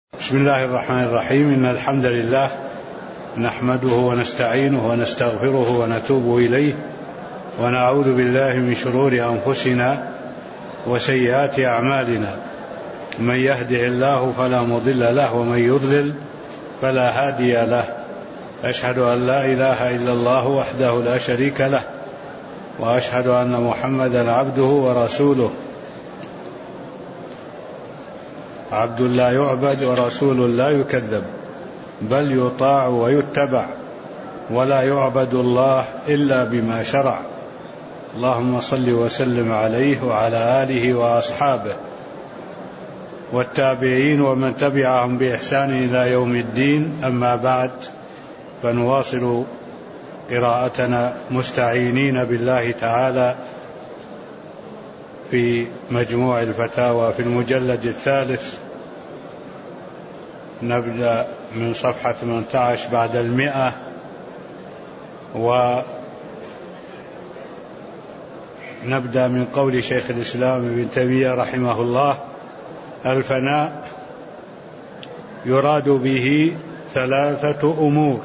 بسم الله الرحمن الرحيم. إن الحمد لله نحمده ونستعينه ونستغفره ونتوب إليه ونعوذ بالله من شرور أنفسنا وسيئات أعمالنا. من يهده الله فلا مضل له ومن يضلل فلا هادي له. أشهد أن لا إله إلا الله وحده لا شريك له وأشهد أن محمدا عبده ورسوله. عبد لا يعبد ورسول لا يكذب، بل يطاع ويتبع، ولا يعبد الله إلا بما شرع. اللهم صل وسلم عليه وعلى آله وأصحابه والتابعين ومن تبعهم بإحسان إلى يوم الدين. أما بعد، فنواصل قراءتنا مستعينين بالله تعالى في مجموع الفتاوى في المجلد الثالث. نبدأ من صفحة 18 بعد 100، ونبدأ من قول شيخ الإسلام ابن تيمية رحمه الله: الفناء يراد به ثلاثة أمور.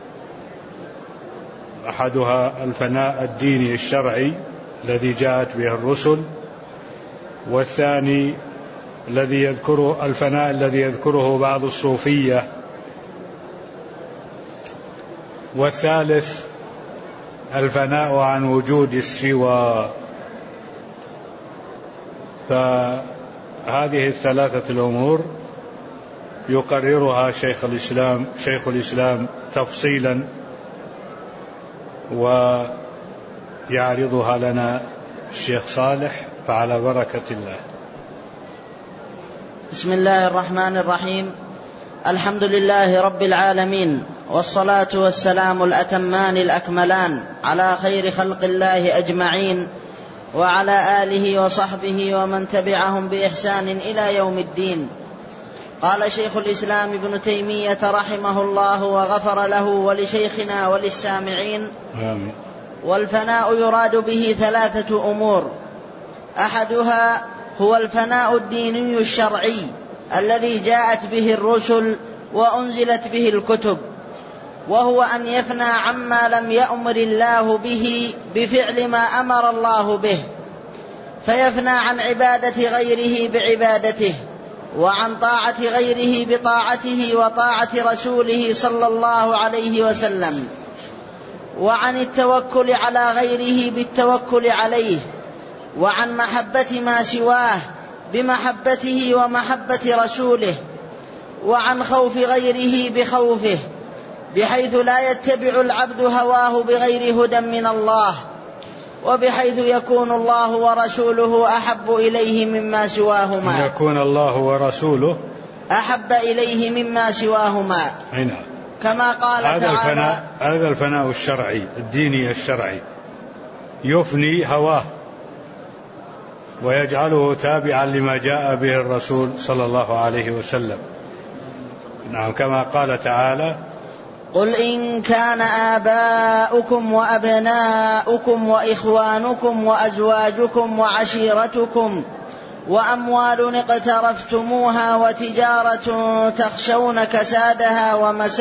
أحدها الفناء الديني الشرعي الذي جاءت به الرسل، والثاني الذي يذكره الفناء الذي يذكره بعض الصوفية، والثالث الفناء عن وجود السوى. فهذه الثلاثة الأمور يقررها شيخ الإسلام تفصيلا ويعرضها لنا الشيخ صالح، فعلى بركة الله. بسم الله الرحمن الرحيم. الحمد لله رب العالمين، والصلاة والسلام الأتمان الأكملان على خير خلق الله أجمعين، وعلى آله وصحبه ومن تبعهم بإحسان إلى يوم الدين. قال شيخ الإسلام ابن تيمية رحمه الله وغفر له ولشيخنا وللسامعين: آمين. والفناء يراد به ثلاثة أمور. أحدها هو الفناء الديني الشرعي الذي جاءت به الرسل وأنزلت به الكتب، وهو أن يفنى عما لم يأمر الله به بفعل ما أمر الله به، فيفنى عن عبادة غيره بعبادته، وعن طاعة غيره بطاعته وطاعة رسوله صلى الله عليه وسلم، وعن التوكل على غيره بالتوكل عليه، وعن محبة ما سواه بمحبته ومحبة رسوله، وعن خوف غيره بخوفه، بحيث لا يتبع العبد هواه بغير هدى من الله، وبحيث يكون الله ورسوله أحب إليه مما سواهما. يكون الله ورسوله أحب إليه مما سواهما. هنا. كما قال تعالى: هذا الفناء الشرعي الديني الشرعي يفني هواه ويجعله تابعا لما جاء به الرسول صلى الله عليه وسلم. نعم، كما قال تعالى: قل إن كان آباؤكم وأبناؤكم وإخوانكم وأزواجكم وعشيرتكم وأموال اقترفتموها وتجارة تخشون كسادها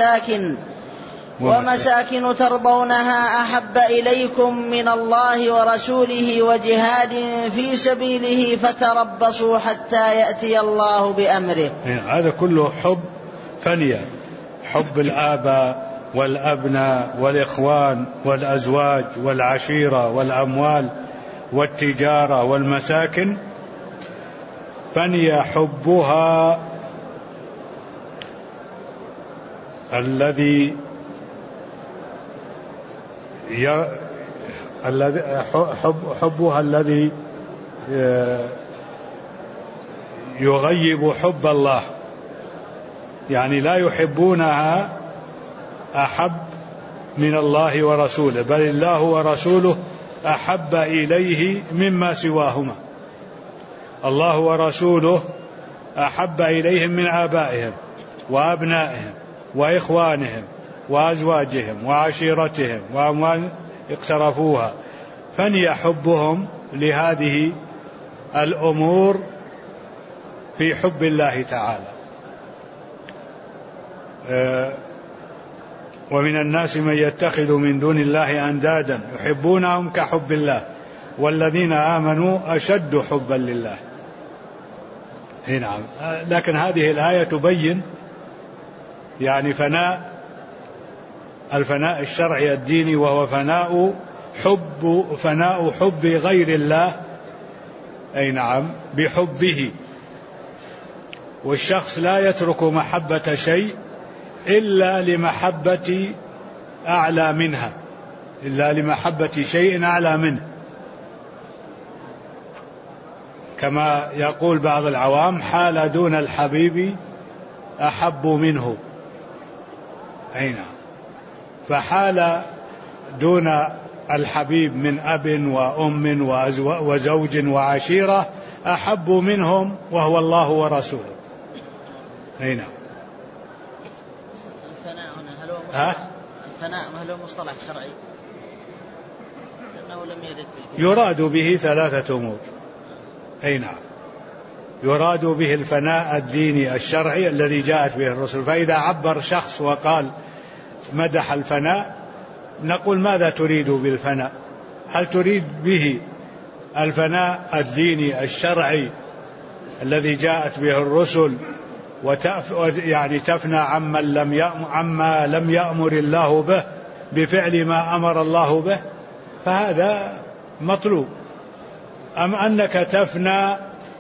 ومساكن ترضونها أحب إليكم من الله ورسوله وجهاد في سبيله فتربصوا حتى يأتي الله بأمره. هذا كله حب فنية، حب الآباء والأبناء والإخوان والأزواج والعشيرة والأموال والتجارة والمساكن، فني حبها الذي يغيب حب الله، يعني لا يحبونها أحب من الله ورسوله، بل الله ورسوله أحب إليه مما سواهما. الله ورسوله أحب إليهم من آبائهم وأبنائهم وإخوانهم وأزواجهم وعشيرتهم وأموال اقترفوها، فني حبهم لهذه الأمور في حب الله تعالى. ومن الناس من يتخذ من دون الله أندادا يحبونهم كحب الله والذين آمنوا أشد حبا لله. نعم. لكن هذه الآية تبين يعني الفناء الشرعي الديني، وهو فناء حب غير الله، أي نعم، بحبه. والشخص لا يترك محبة شيء إلا لمحبة أعلى منها، إلا لمحبة شيء أعلى منه، كما يقول بعض العوام: حال دون الحبيب أحب منه. أي نعم. فحال دون الحبيب من أب وأم وزوج وعشيرة أحب منهم، وهو الله ورسوله. أي نعم. الفناء هنا هل هو مصطلح شرعي؟ لأنه لم يرد يراد به ثلاثة أمور. أي نعم. يراد به الفناء الديني الشرعي الذي جاءت به الرسل. فإذا عبر شخص وقال مدح الفناء، نقول: ماذا تريد بالفناء؟ هل تريد به الفناء الديني الشرعي الذي جاءت به الرسل يعني تفنى عما لم يأمر الله به بفعل ما أمر الله به؟ فهذا مطلوب. أم أنك تفنى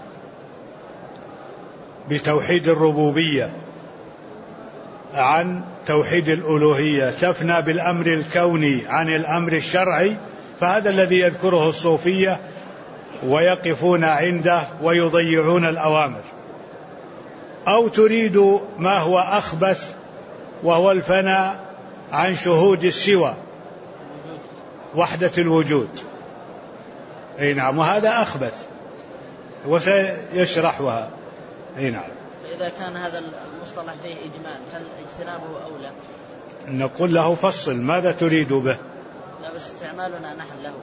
بتوحيد الربوبية عن توحيد الألوهية، تفنى بالأمر الكوني عن الأمر الشرعي؟ فهذا الذي يذكره الصوفية ويقفون عنده ويضيعون الأوامر. أو تريد ما هو أخبث، وهو الفناء عن شهود السوى، وحدة الوجود. أي نعم. وهذا أخبث وسيشرحها. أي نعم. فإذا كان هذا المصطلح فيه إجمال، هل اجتنابه أولى؟ نقول له: فصل، ماذا تريد به؟ لا، بس استعمالنا نحن له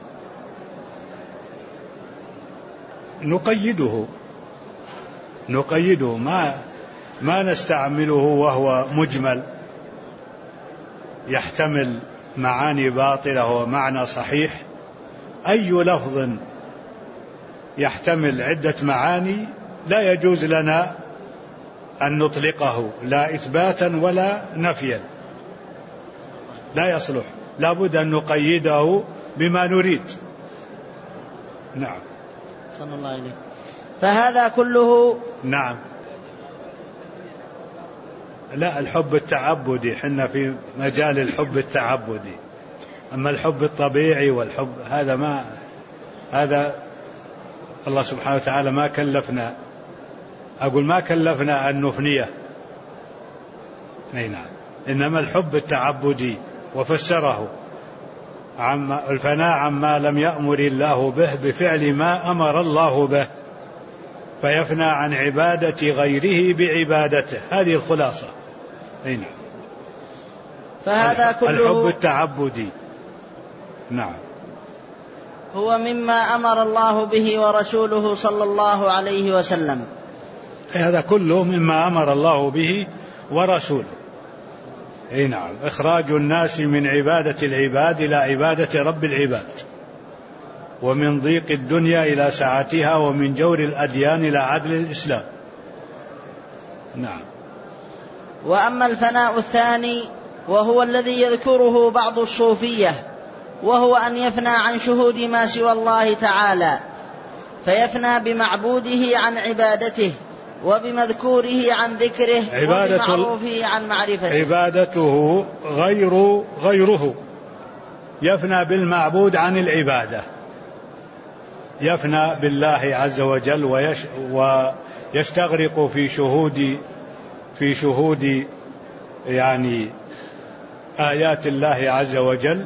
نقيده، ما نستعمله وهو مجمل يحتمل معاني باطلة ومعنى صحيح. أي لفظ يحتمل عدة معاني لا يجوز لنا أن نطلقه، لا إثباتا ولا نفيا، لا يصلح، لا بد أن نقيده بما نريد. نعم. صلى الله عليه. فهذا كله. نعم. لا، الحب التعبدي، حنا في مجال الحب التعبدي. أما الحب الطبيعي والحب هذا الله سبحانه وتعالى ما كلفنا أن نفنيه. أي نعم. إنما الحب التعبدي، وفسره الفناء عما لم يأمر الله به بفعل ما أمر الله به، فيفنى عن عبادة غيره بعبادته. هذه الخلاصة. أي نعم. فهذا كله الحب التعبدي. نعم. هو مما أمر الله به ورسوله صلى الله عليه وسلم. هذا كله مما أمر الله به ورسوله. أي نعم. إخراج الناس من عبادة العباد إلى عبادة رب العباد، ومن ضيق الدنيا إلى سعتها، ومن جور الأديان إلى عدل الإسلام. نعم. وأما الفناء الثاني وهو الذي يذكره بعض الصوفية، وهو أن يفنى عن شهود ما سوى الله تعالى، فيفنى بمعبوده عن عبادته، وبمذكوره عن ذكره، وبمعروفه عن معرفته. عبادته غيره، يفنى بالمعبود عن العبادة، يفنى بالله عز وجل ويستغرق في شهود يعني آيات الله عز وجل،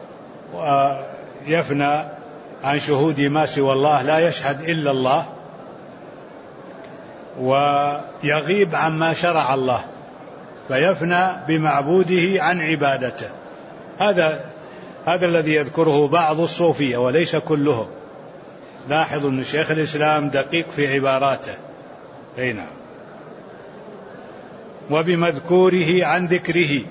ويفنى عن شهود ما سوى الله، لا يشهد إلا الله، ويغيب عما شرع الله، فيفنى بمعبوده عن عبادته. هذا الذي يذكره بعض الصوفية وليس كلهم. لاحظوا أن شيخ الإسلام دقيق في عباراته. أي نعم. وبمذكوره عن ذكره،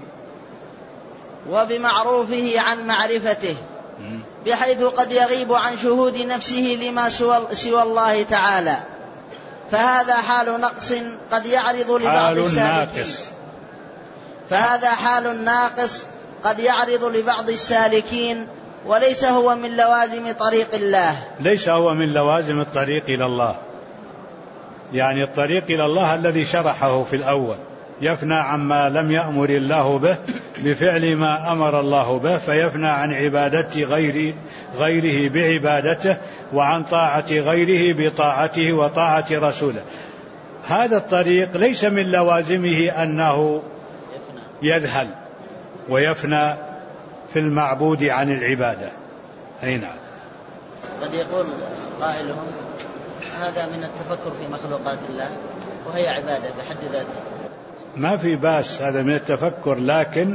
وبمعروفه عن معرفته، بحيث قد يغيب عن شهود نفسه لما سوى الله تعالى، فهذا حال نقص قد يعرض لبعض السالكين. فهذا حال ناقص قد يعرض لبعض السالكين، وليس هو من لوازم طريق الله. ليس هو من لوازم الطريق إلى الله، يعني الطريق إلى الله الذي شرحه في الأول، يفنى عما لم يأمر الله به بفعل ما أمر الله به، فيفنى عن عبادة غيره بعبادته، وعن طاعة غيره بطاعته وطاعة رسوله. هذا الطريق ليس من لوازمه أنه يذهل ويفنى في المعبود عن العبادة. أي نعم. قد يقول قائلهم هذا من التفكر في مخلوقات الله وهي عبادة بحد ذاتها. ما في باس، هذا من التفكر، لكن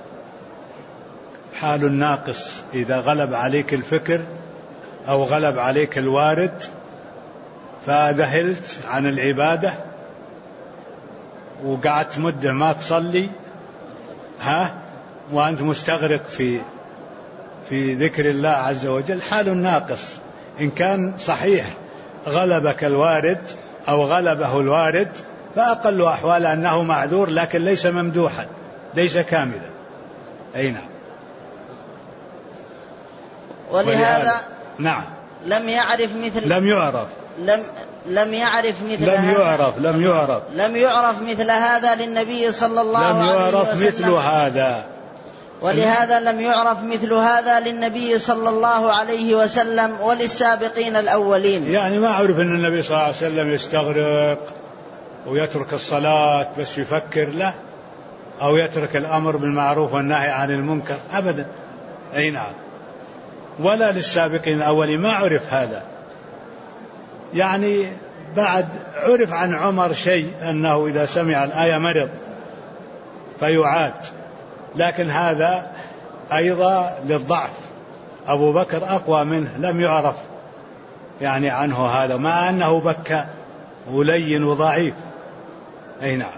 حال ناقص إذا غلب عليك الفكر أو غلب عليك الوارد فذهلت عن العبادة وقعدت مدة ما تصلي وأنت مستغرق في ذكر الله عز وجل، حال ناقص. إن كان صحيح غلبك الوارد أو غلبه الوارد فأقل أحوال أنه معذور، لكن ليس ممدوحا، ليس كاملا. أي نعم. ولهذا نعم لم يعرف مثل هذا للنبي صلى الله عليه وسلم. مثل هذا. ولهذا لم يعرف مثل هذا للنبي صلى الله عليه وسلم وللسابقين الأولين. يعني ما عرف أن النبي صلى الله عليه وسلم يستغرق ويترك الصلاة بس يفكر، لا، أو يترك الأمر بالمعروف والنهي عن المنكر أبدا. أي نعم. ولا للسابقين الأولين ما عرف هذا. يعني بعد عرف عن عمر شيء أنه إذا سمع الآية مرض فيعاد، لكن هذا أيضا للضعف. أبو بكر أقوى منه لم يعرف يعني عنه هذا، مع أنه بكى ولين وضعيف. أي نعم.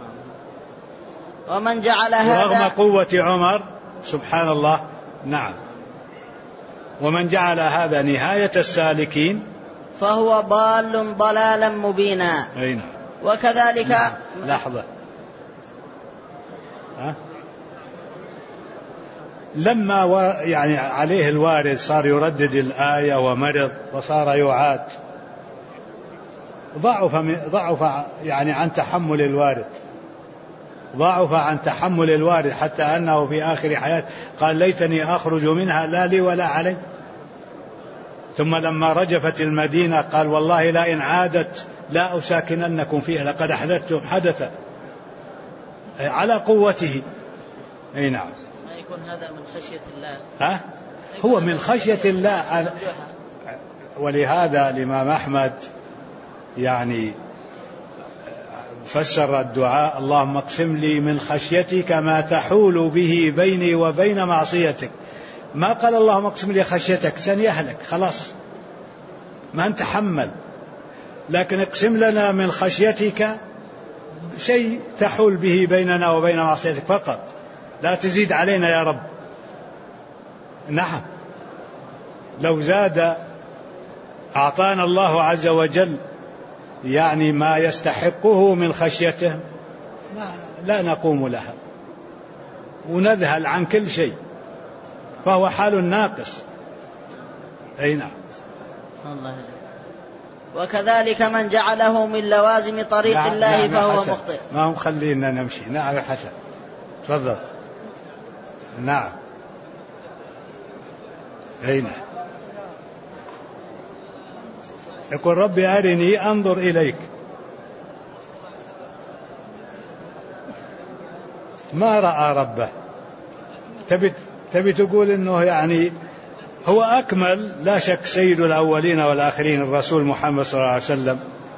ومن جعل هذا رغم قوة عمر سبحان الله. نعم. ومن جعل هذا نهاية السالكين فهو ضال ضلالا مبينا. أي نعم. وكذلك نعم. لحظة. لما يعني عليه الوارد صار يردد الآية ومرض وصار يعاد، ضعف يعني عن تحمل الوارد، ضعف عن تحمل الوارد، حتى أنه في آخر حياته قال ليتني أخرج منها لا لي ولا علي. ثم لما رجفت المدينة قال والله لا إن عادت لا أساكننكم فيها لقد أحدثتم حدثا، على قوته. أي نعم. ما يكون هذا من خشية الله. هو من خشية الله. ولهذا الإمام أحمد يعني فسر الدعاء اللهم اقسم لي من خشيتك ما تحول به بيني وبين معصيتك. ما قال اللهم اقسم لي خشيتك سنيهلك خلاص ما نتحمل، لكن اقسم لنا من خشيتك شيء تحول به بيننا وبين معصيتك فقط، لا تزيد علينا يا رب. نعم. لو زاد أعطانا الله عز وجل يعني ما يستحقه من خشيته لا نقوم لها ونذهل عن كل شيء، فهو حال ناقص. أي نعم. وكذلك من جعله من لوازم طريق الله فهو مخطئ. ما هم خلينا نمشي. نعم يا حسن تفضل. نعم. أي نعم. يقول ربي أرني أنظر إليك. ما رأى ربه. تبي تقول إنه يعني هو أكمل لا شك سيد الأولين والآخرين الرسول محمد صلى الله عليه وسلم،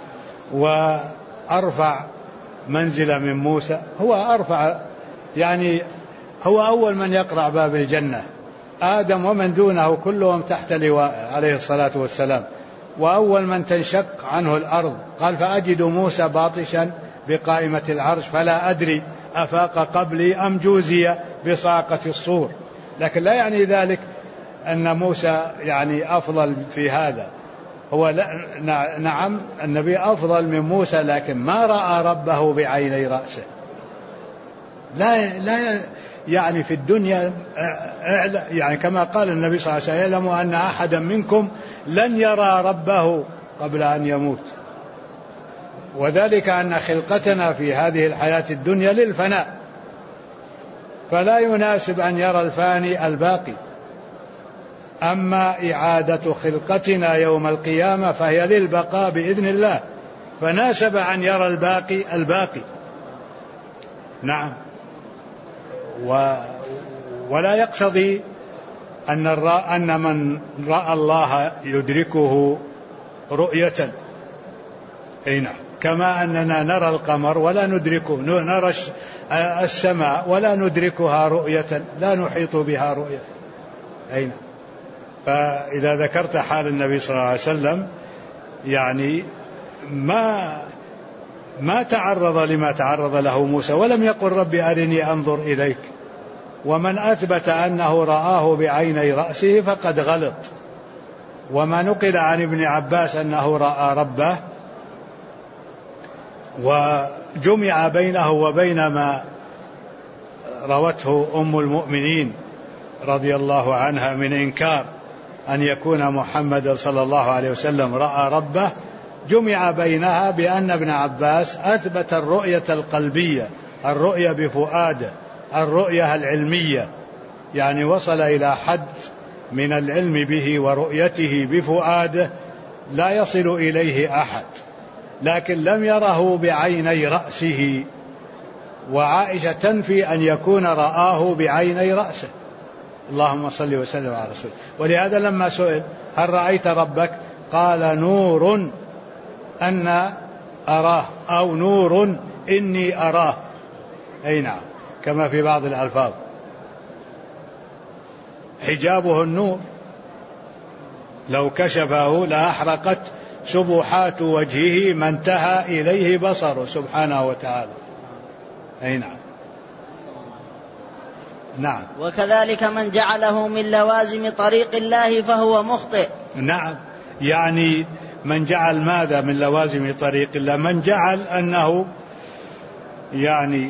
وأرفع منزلة من موسى، هو أرفع يعني هو أول من يقرع باب الجنة، آدم ومن دونه كلهم تحت لواء عليه الصلاة والسلام، وأول من تنشق عنه الأرض. قال فأجد موسى باطشا بقائمة العرش فلا أدري أفاق قبلي أم جوزي بصاقة الصور. لكن لا يعني ذلك أن موسى يعني أفضل في هذا. هو نعم النبي أفضل من موسى، لكن ما رأى ربه بعيني رأسه. لا يعني في الدنيا يعني كما قال النبي صلى الله عليه وسلم: يعلم أن أحدا منكم لن يرى ربه قبل أن يموت. وذلك أن خلقتنا في هذه الحياة الدنيا للفناء، فلا يناسب أن يرى الفاني الباقي. أما إعادة خلقتنا يوم القيامة فهي للبقاء بإذن الله، فناسب أن يرى الباقي. نعم. ولا يقتضي أن من رأى الله يدركه رؤية. أي نعم. كما أننا نرى القمر ولا ندركه، نرى السماء ولا ندركها رؤية، لا نحيط بها رؤية. أي نعم. فإذا ذكرت حال النبي صلى الله عليه وسلم يعني ما تعرض لما تعرض له موسى، ولم يقل رب أرني أنظر إليك. ومن أثبت أنه رآه بعيني رأسه فقد غلط. وما نقل عن ابن عباس أنه رأى ربه وجمع بينه وبين ما روته أم المؤمنين رضي الله عنها من إنكار أن يكون محمد صلى الله عليه وسلم رأى ربه، جمع بينها بأن ابن عباس أثبت الرؤية القلبية، الرؤية بفؤاده، الرؤية العلمية، يعني وصل إلى حد من العلم به ورؤيته بفؤاده لا يصل إليه أحد، لكن لم يره بعيني رأسه. وعائشة تنفي أن يكون رآه بعيني رأسه. اللهم صل وسلم على رسوله. ولهذا لما سئل: هل رأيت ربك؟ قال: نور أن أراه، أو نور إني أراه. أي نعم، كما في بعض الألفاظ. حجابه النور، لو كشفه لأحرقت سبحات وجهه ما انتهى إليه بصره سبحانه وتعالى. أي نعم. نعم. وكذلك من جعله من لوازم طريق الله فهو مخطئ. نعم، يعني من جعل ماذا من لوازم طريق الله؟ من جعل أنه يعني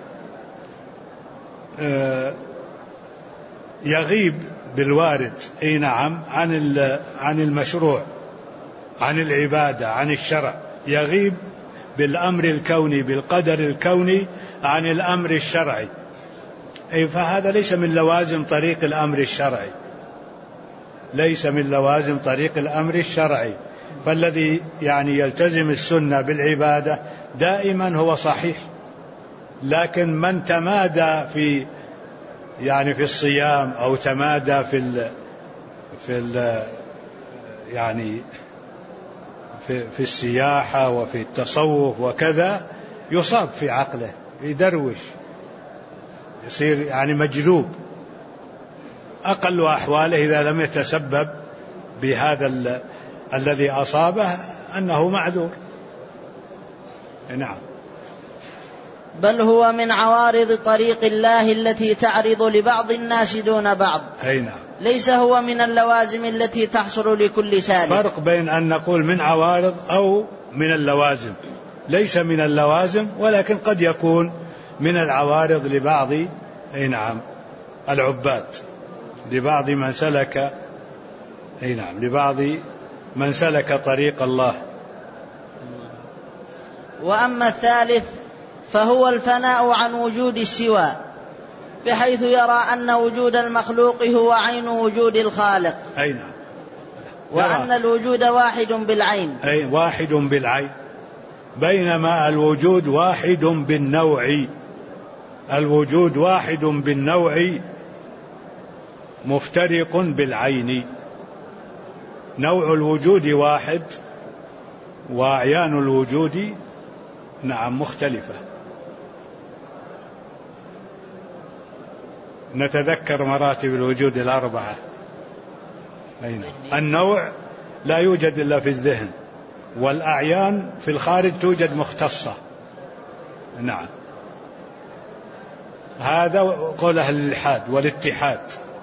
يغيب بالوارد، أي نعم، عن المشروع، عن العبادة، عن الشرع، يغيب بالأمر الكوني، بالقدر الكوني، عن الأمر الشرعي. أي فهذا ليس من لوازم طريق الأمر الشرعي، ليس من لوازم طريق الأمر الشرعي. فالذي يعني يلتزم السنة بالعبادة دائما هو صحيح. لكن من تمادى في الصيام، أو تمادى في السياحة وفي التصوف وكذا، يصاب في عقله، يدروش، يصير يعني مجذوب. أقل أحواله إذا لم يتسبب بهذا الذي أصابه أنه معذور. نعم. بل هو من عوارض طريق الله التي تعرض لبعض الناس دون بعض. أي نعم. ليس هو من اللوازم التي تحصل لكل سالك. فرق بين أن نقول من عوارض أو من اللوازم. ليس من اللوازم، ولكن قد يكون من العوارض لبعض أي نعم العباد، لبعض من سلك أي نعم لبعض من سلك طريق الله. وأما الثالث فهو الفناء عن وجود السوى، بحيث يرى أن وجود المخلوق هو عين وجود الخالق. أي نعم. وأن الوجود واحد بالعين. أي واحد بالعين، بينما الوجود واحد بالنوع. الوجود واحد بالنوع مفترق بالعين. نوع الوجود واحد وأعيان الوجود نعم مختلفة. نتذكر مراتب الوجود الأربعة. النوع لا يوجد إلا في الذهن، والأعيان في الخارج توجد مختصة، نعم. هذا قول أهل الإلحاد والاتحاد،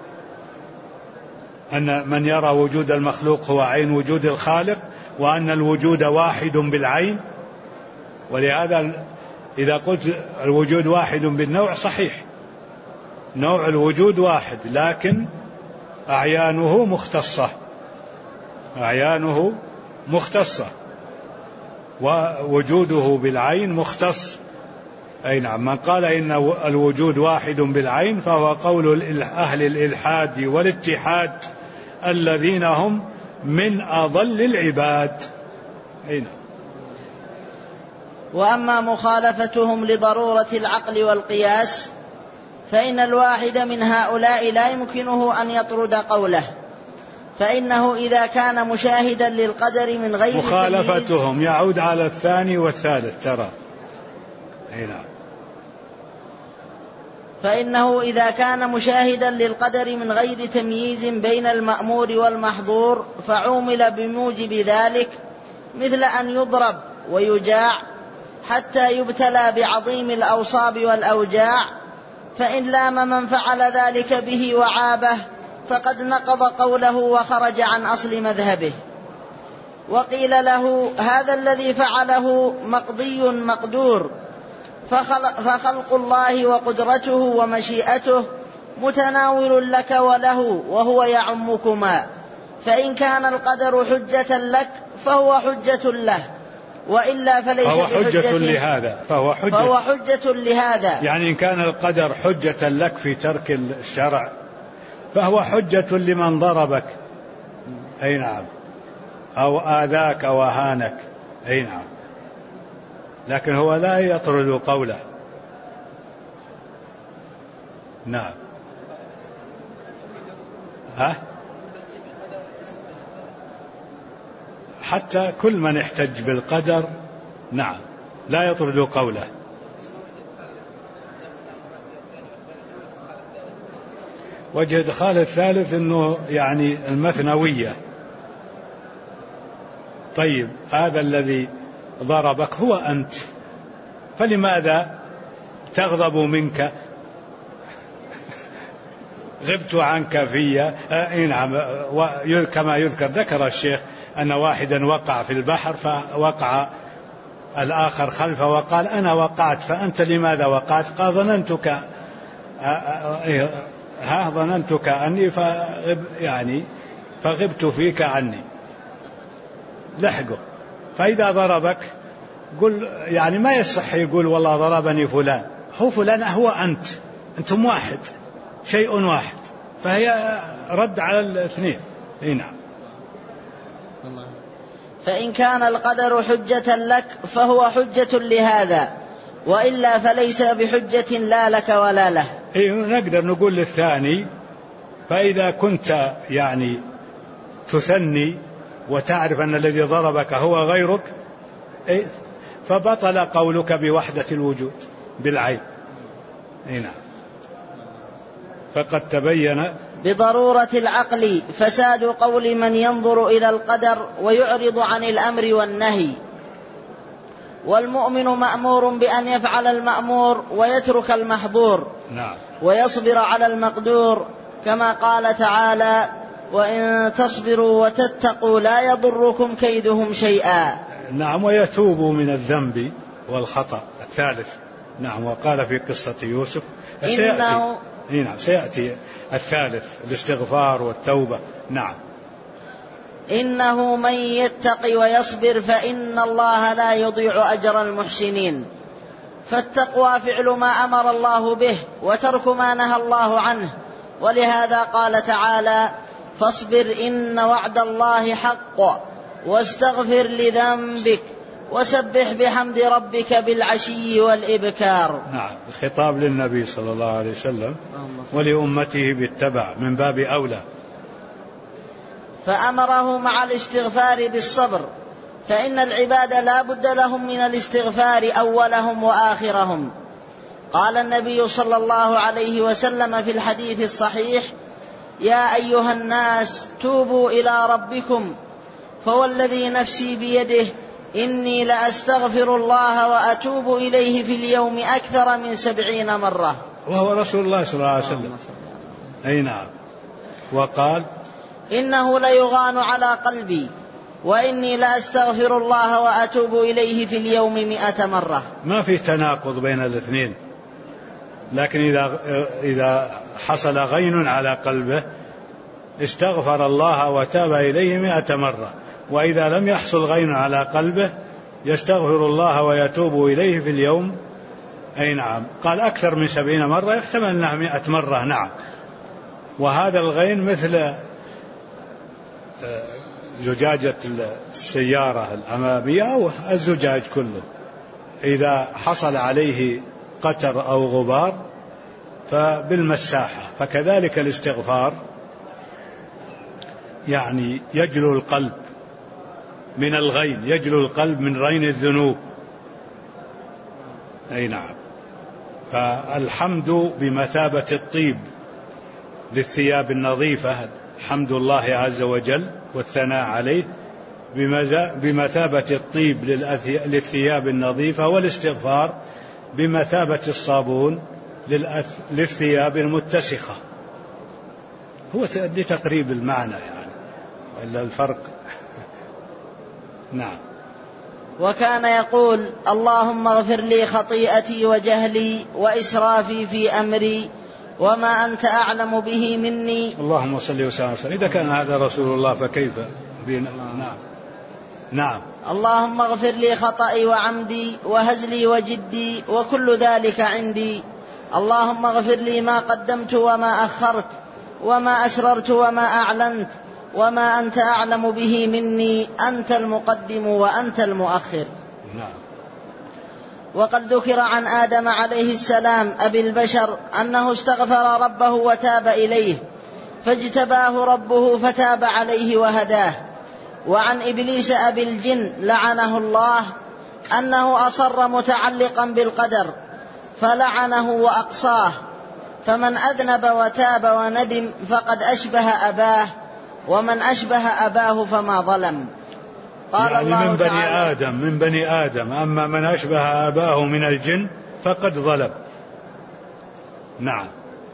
أن من يرى وجود المخلوق هو عين وجود الخالق، وأن الوجود واحد بالعين. ولهذا إذا قلت الوجود واحد بالنوع صحيح، نوع الوجود واحد، لكن أعيانه مختصة، أعيانه مختصة، ووجوده بالعين مختص. أي نعم. من قال إن الوجود واحد بالعين فهو قول أهل الإلحاد والاتحاد الذين هم من أضل العباد. أي نعم. وأما مخالفتهم لضرورة العقل والقياس فإن الواحد من هؤلاء لا يمكنه أن يطرد قوله، فإنه إذا كان مشاهدا للقدر من غير مخالفتهم يعود على الثاني والثالث ترى. أي نعم. فإنه إذا كان مشاهدا للقدر من غير تمييز بين المأمور والمحظور فعومل بموجب ذلك، مثل أن يضرب ويجاع حتى يبتلى بعظيم الأوصاب والأوجاع، فإن لام من فعل ذلك به وعابه فقد نقض قوله وخرج عن أصل مذهبه. وقيل له هذا الذي فعله مقضي مقدور، فخلق الله وقدرته ومشيئته متناول لك وله وهو يعمكما، فإن كان القدر حجة لك فهو حجة له، وإلا فليس حجة لهذا، فهو حجة لهذا. يعني إن كان القدر حجة لك في ترك الشرع فهو حجة لمن ضربك، أي نعم، أو آذاك أو أهانك، أي نعم، لكن هو لا يطرد قوله. نعم. حتى كل من احتج بالقدر نعم لا يطرد قوله. وجه إدخال الثالث أنه يعني المثنوية. طيب هذا الذي ضربك هو أنت، فلماذا تغضب منك؟ غبت عنك في نعم. كما ذكر الشيخ أن واحدا وقع في البحر فوقع الآخر خلفه وقال أنا وقعت، فأنت لماذا وقعت؟ قال ظننتك أني فغبت فيك عني، لحقه. فإذا ضربك قل يعني ما يصح يقول والله ضربني فلان، هو فلان هو أنت، أنتم واحد، شيء واحد، فهي رد على الاثنين. نعم. فإن كان القدر حجة لك فهو حجة لهذا، وإلا فليس بحجة لا لك ولا له. نقدر نقول للثاني فإذا كنت يعني تثني وتعرف أن الذي ضربك هو غيرك فبطل قولك بوحدة الوجود بالعين. نعم. فقد تبين بضرورة العقل فساد قول من ينظر إلى القدر ويعرض عن الأمر والنهي. والمؤمن مأمور بأن يفعل المأمور ويترك المحظور. نعم. ويصبر على المقدور، كما قال تعالى وإن تصبروا وتتقوا لا يضركم كيدهم شيئا. نعم. ويتوبوا من الذنب والخطأ الثالث. نعم. وقال في قصة يوسف سيأتي الثالث الاستغفار والتوبة. نعم. إنه من يتق ويصبر فإن الله لا يضيع أجر المحسنين. فالتقوى فعل ما أمر الله به وترك ما نهى الله عنه، ولهذا قال تعالى فاصبر إن وعد الله حق واستغفر لذنبك وسبح بحمد ربك بالعشي والإبكار. نعم. الخطاب للنبي صلى الله عليه وسلم ولأمته بالتبع من باب أولى. فأمره مع الاستغفار بالصبر، فإن العباد لا بد لهم من الاستغفار أولهم وآخرهم. قال النبي صلى الله عليه وسلم في الحديث الصحيح يا أيها الناس توبوا إلى ربكم فوالذي نفسي بيده إني لأستغفر الله وأتوب إليه في اليوم أكثر من 70 مرة. وهو رسول الله صلى الله عليه وسلم. أي نعم. وقال إنه ليغان على قلبي وإني لأستغفر الله وأتوب إليه في اليوم 100 مرة. ما في تناقض بين الاثنين، لكن إذا حصل غين على قلبه استغفر الله وتاب إليه 100 مرة، وإذا لم يحصل غين على قلبه يستغفر الله ويتوب إليه في اليوم. أي نعم. قال أكثر من 70 مرة، يحتمل أنها 100 مرة. نعم. وهذا الغين مثل زجاجة السيارة الأمامية أو الزجاج كله، إذا حصل عليه قتر أو غبار فبالمساحة. فكذلك الاستغفار يعني يجلو القلب من الغين، يجلو القلب من غين الذنوب. أي نعم. فالحمد بمثابة الطيب للثياب النظيفة، حمد الله عز وجل والثناء عليه بمثابة الطيب للثياب النظيفة، والاستغفار بمثابة الصابون للثياب المتسخة. هو لتقريب المعنى يعني، وإلا الفرق. نعم. وكان يقول اللهم اغفر لي خطيئتي وجهلي وإسرافي في أمري وما أنت أعلم به مني. اللهم صل وسلم. إذا كان هذا رسول الله فكيف بنا؟ نعم. نعم. اللهم اغفر لي خطئي وعمدي وهزلي وجدي وكل ذلك عندي. اللهم اغفر لي ما قدمت وما أخرت وما أسررت وما أعلنت وما أنت أعلم به مني، أنت المقدم وأنت المؤخر. نعم. وقد ذكر عن آدم عليه السلام أبي البشر أنه استغفر ربه وتاب إليه فاجتباه ربه فتاب عليه وهداه. وعن إبليس أبي الجن لعنه الله أنه أصر متعلقا بالقدر فلعنه وأقصاه، فمن أذنب وتاب وندم فقد أشبه أباه، ومن أشبه أباه فما ظلم. قال يعني الله من بني آدم، أما من أشبه أباه من الجن فقد ظلم. نعم.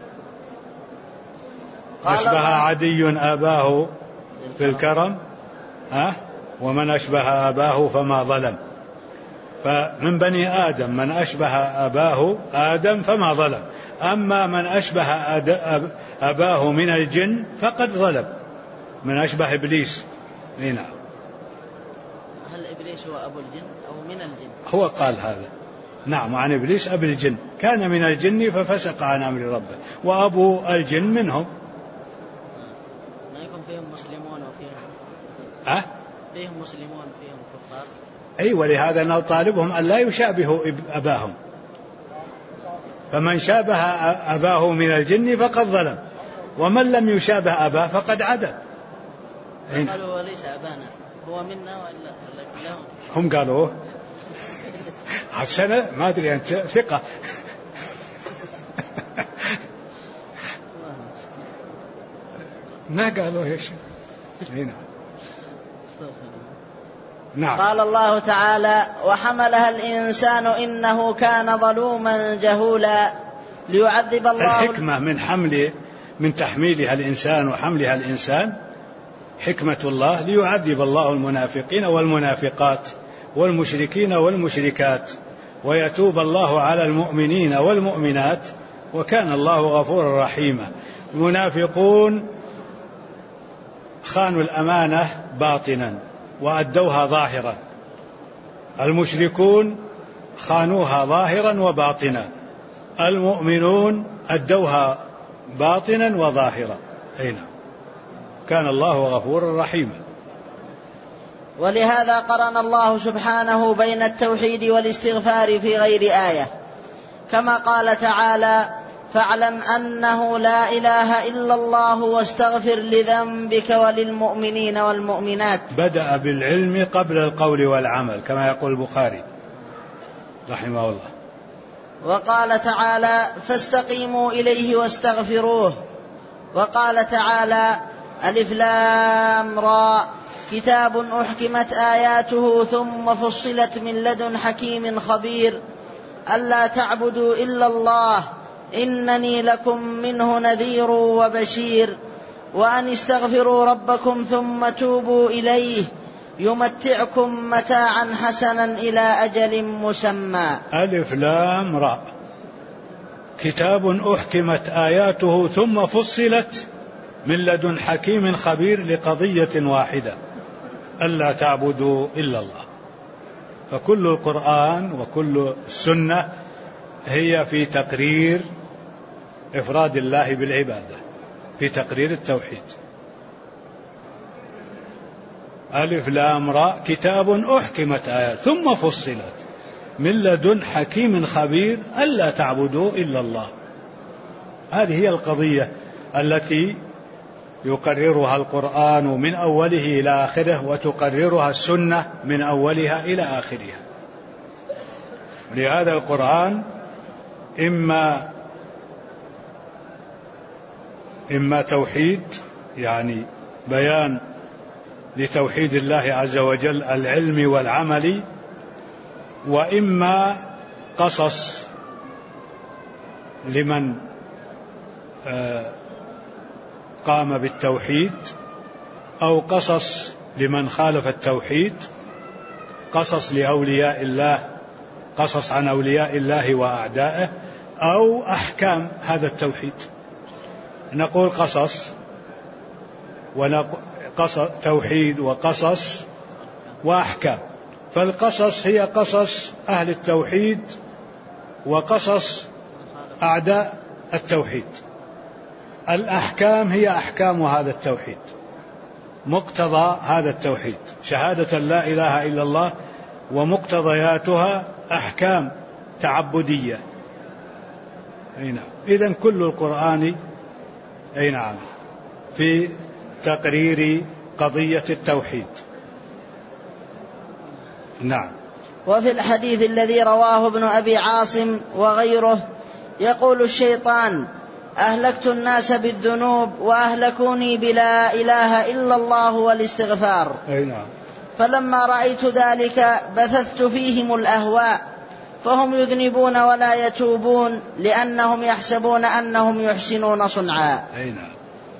أشبه عدي أباه في الكرم، ومن أشبه أباه فما ظلم. فمن بني آدم من أشبه أباه آدم فما ظلم، أما من أشبه أباه من الجن فقد ظلم، من أشبه إبليس. نعم. هل إبليس هو أبو الجن أو من الجن؟ هو قال هذا. نعم. عن إبليس أبو الجن، كان من الجن ففسق عن أمر ربه، وأبو الجن منهم. ما يكون فيهم مسلمون وفيهم فيهم مسلمون فيهم كفار. أي، ولهذا نطالبهم أن لا يشابهوا أباهم، فمن شابه أباه من الجن فقد ظلم، ومن لم يشابه أباه فقد عدل. قالوا وليس أبانا هو منا وإلا لهم. هم قالوا حسنا، ما أدري أنت ثقة. ما قالوا ايش. هنا. نعم. قال الله تعالى وحملها الإنسان إنه كان ظلوما جهولا ليعذب الله. الحكمة من تحميلها الإنسان وحملها الإنسان حكمة الله ليعذب الله المنافقين والمنافقات والمشركين والمشركات، ويتوب الله على المؤمنين والمؤمنات، وكان الله غفورا رحيما. المنافقون خانوا الأمانة باطنا وأدوها ظاهرا، المشركون خانوها ظاهرا وباطنا، المؤمنون أدوها باطنا وظاهرا. أين كان الله غفورا رحيما. ولهذا قرن الله سبحانه بين التوحيد والاستغفار في غير آية، كما قال تعالى فاعلم أنه لا إله إلا الله واستغفر لذنبك وللمؤمنين والمؤمنات. بدأ بالعلم قبل القول والعمل كما يقول البخاري رحمه الله. وقال تعالى فاستقيموا إليه واستغفروه. وقال تعالى ألف لام را كتاب أحكمت آياته ثم فصلت من لدن حكيم خبير ألا تعبدوا إلا الله إنني لكم منه نذير وبشير وأن استغفروا ربكم ثم توبوا إليه يمتعكم متاعا حسنا إلى أجل مسمى. ألف لام را كتاب أحكمت آياته ثم فصلت من لدن حكيم خبير لقضية واحدة ألا تعبدوا إلا الله. فكل القرآن وكل السنة هي في تقرير إفراد الله بالعبادة، في تقرير التوحيد. ألف لام را كتاب أحكمت آيات ثم فصلت من لدن حكيم خبير ألا تعبدوا إلا الله. هذه هي القضية التي يقررها القرآن من أوله إلى آخره، وتقررها السنة من أولها إلى آخرها. لهذا القرآن إما توحيد، يعني بيان لتوحيد الله عز وجل العلم والعمل، وإما قصص لمن قام بالتوحيد، أو قصص لمن خالف التوحيد، قصص لأولياء الله، قصص عن أولياء الله وأعدائه، أو أحكام هذا التوحيد. نقول قصص توحيد وقصص وأحكام. فالقصص هي قصص أهل التوحيد وقصص أعداء التوحيد. الأحكام هي أحكام هذا التوحيد، مقتضى هذا التوحيد، شهادة لا إله إلا الله ومقتضياتها أحكام تعبدية. إذن كل القرآن في تقرير قضية التوحيد. نعم. وفي الحديث الذي رواه ابن أبي عاصم وغيره يقول الشيطان: أهلكت الناس بالذنوب وأهلكوني بلا إله إلا الله والاستغفار. نعم. فلما رأيت ذلك بثثت فيهم الأهواء، فهم يذنبون ولا يتوبون لأنهم يحسبون أنهم يحسنون صنعا. نعم.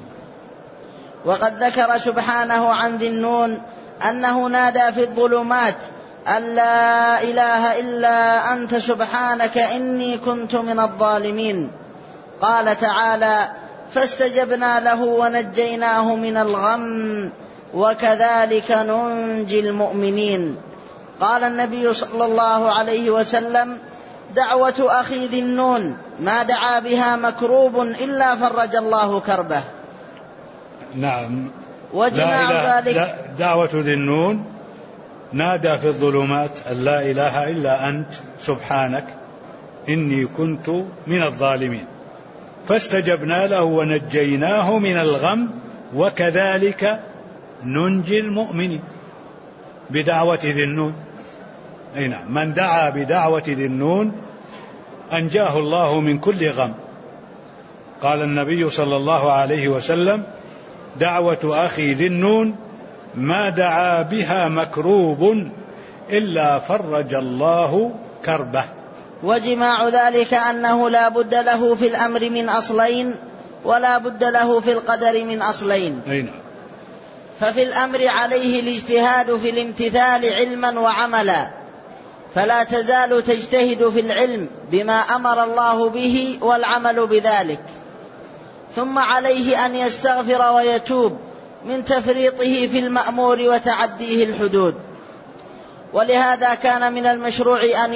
وقد ذكر سبحانه عن ذي النون أنه نادى في الظلمات: أن لا إله إلا أنت سبحانك إني كنت من الظالمين. قال تعالى: فاستجبنا له ونجيناه من الغم وكذلك ننجي المؤمنين. قال النبي صلى الله عليه وسلم: دعوة أخي ذي النون ما دعا بها مكروب إلا فرج الله كربه. نعم. وجماع ذلك دعوة ذي النون نادى في الظلمات: أن لا إله إلا أنت سبحانك إني كنت من الظالمين، فاستجبنا له ونجيناه من الغم وكذلك ننجي المؤمنين. بدعوة ذي النون. نعم. من دعا بدعوة ذي النون أنجاه الله من كل غم. قال النبي صلى الله عليه وسلم: دعوة أخي ذي النون ما دعا بها مكروب إلا فرج الله كربه. وجماع ذلك أنه لا بد له في الأمر من أصلين ولا بد له في القدر من أصلين. ففي الأمر عليه الاجتهاد في الامتثال علما وعملا، فلا تزال تجتهد في العلم بما أمر الله به والعمل بذلك. ثم عليه أن يستغفر ويتوب من تفريطه في المأمور وتعديه الحدود. ولهذا كان من المشروع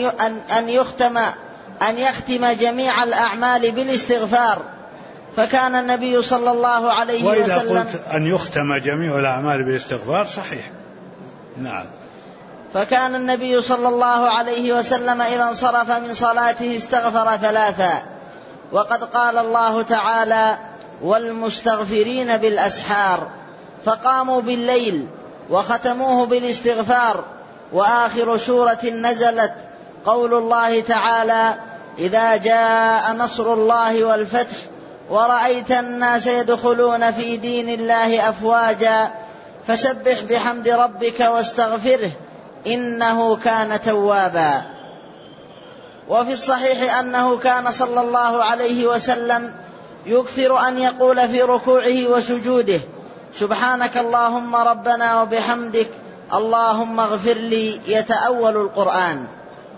أن يختم جميع الأعمال بالاستغفار، فكان النبي صلى الله عليه وسلم. وإذا قلت أن يختم جميع الأعمال بالاستغفار صحيح. نعم. فكان النبي صلى الله عليه وسلم إذا انصرف من صلاته استغفر ثلاثا، وقد قال الله تعالى: والمستغفرين بالأسحار، فقاموا بالليل وختموه بالاستغفار. وآخر سورة نزلت قول الله تعالى: إذا جاء نصر الله والفتح ورأيت الناس يدخلون في دين الله أفواجا فسبح بحمد ربك واستغفره إنه كان توابا. وفي الصحيح أنه كان صلى الله عليه وسلم يكثر أن يقول في ركوعه وسجوده سبحانك اللهم ربنا وبحمدك اللهم اغفر لي. يتأول القرآن.